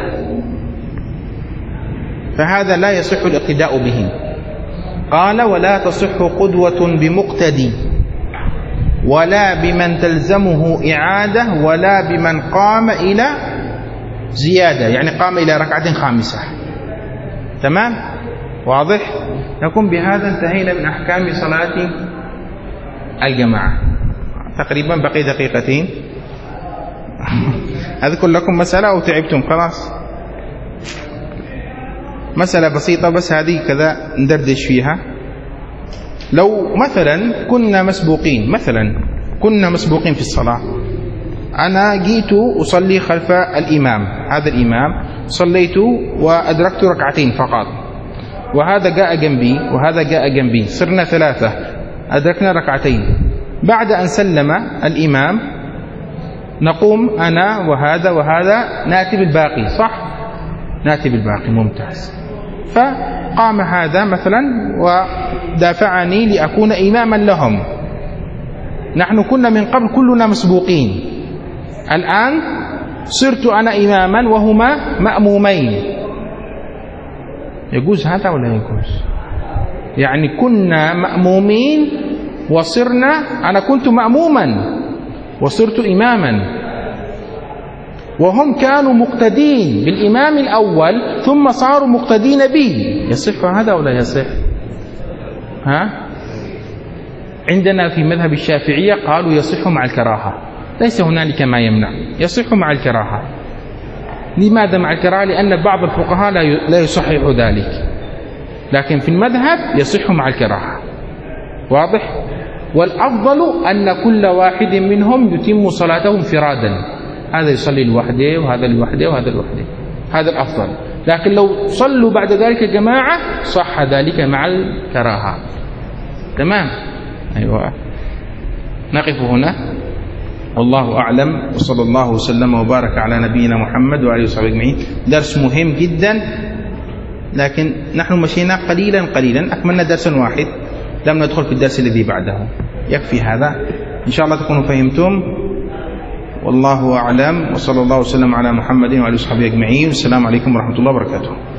فهذا لا يصح الاقتداء به. قال ولا تصح قدوة بمقتدي ولا بمن تلزمه إعادة ولا بمن قام إلى زيادة، يعني قام إلى ركعة خامسة. تمام؟ واضح؟ نكون بهذا انتهينا من أحكام صلاة الجماعة. تقريبا بقي دقيقتين. أذكر لكم مسألة أو تعبتم خلاص؟ مسألة بسيطة بس هذه كذا ندردش فيها. لو مثلا كنا مسبوقين مثلا كنا مسبوقين في الصلاة، أنا جيت أصلي خلف الإمام، هذا الإمام صليت وأدركت ركعتين فقط، وهذا جاء جنبي وهذا جاء جنبي، صرنا ثلاثة أدركنا ركعتين. بعد أن سلم الإمام نقوم أنا وهذا وهذا نأتي بالباقي، صح؟ نأتي بالباقي، ممتاز. فقام هذا مثلا ودافعني لأكون إماما لهم. نحن كنا من قبل كلنا مسبوقين، الآن صرت أنا إماما وهما مأمومين. يجوز هذا ولا يجوز؟ يعني كنا مأمومين وصرنا، أنا كنت مأموما وصرت إماما، وهم كانوا مقتدين بالإمام الأول ثم صاروا مقتدين به. يصح هذا ولا يصح؟ ها؟ عندنا في مذهب الشافعية قالوا يصح مع الكراهة، ليس هنالك ما يمنع، يصح مع الكراهة. لماذا مع الكراهة؟ لأن بعض الفقهاء لا يصحح ذلك، لكن في المذهب يصح مع الكراهة. واضح؟ والأفضل أن كل واحد منهم يتم صلاته انفرادا، هذا يصلي لوحده وهذا لوحده وهذا لوحده، هذا الأفضل. لكن لو صلوا بعد ذلك جماعة صح ذلك مع الكراهة. تمام؟ أيوة. نقف هنا، والله أعلم، وصلى الله وسلم وبارك على نبينا محمد وعلى آله وصحبه أجمعين. درس مهم جدا، لكن نحن مشينا قليلا قليلا، أكملنا درسا واحد، لم ندخل في الدرس الذي بعده. يكفي هذا إن شاء الله تكونوا فهمتم، والله أعلم، وصلى الله وسلم على محمد وعلى آله وصحبه أجمعين. والسلام عليكم ورحمة الله وبركاته.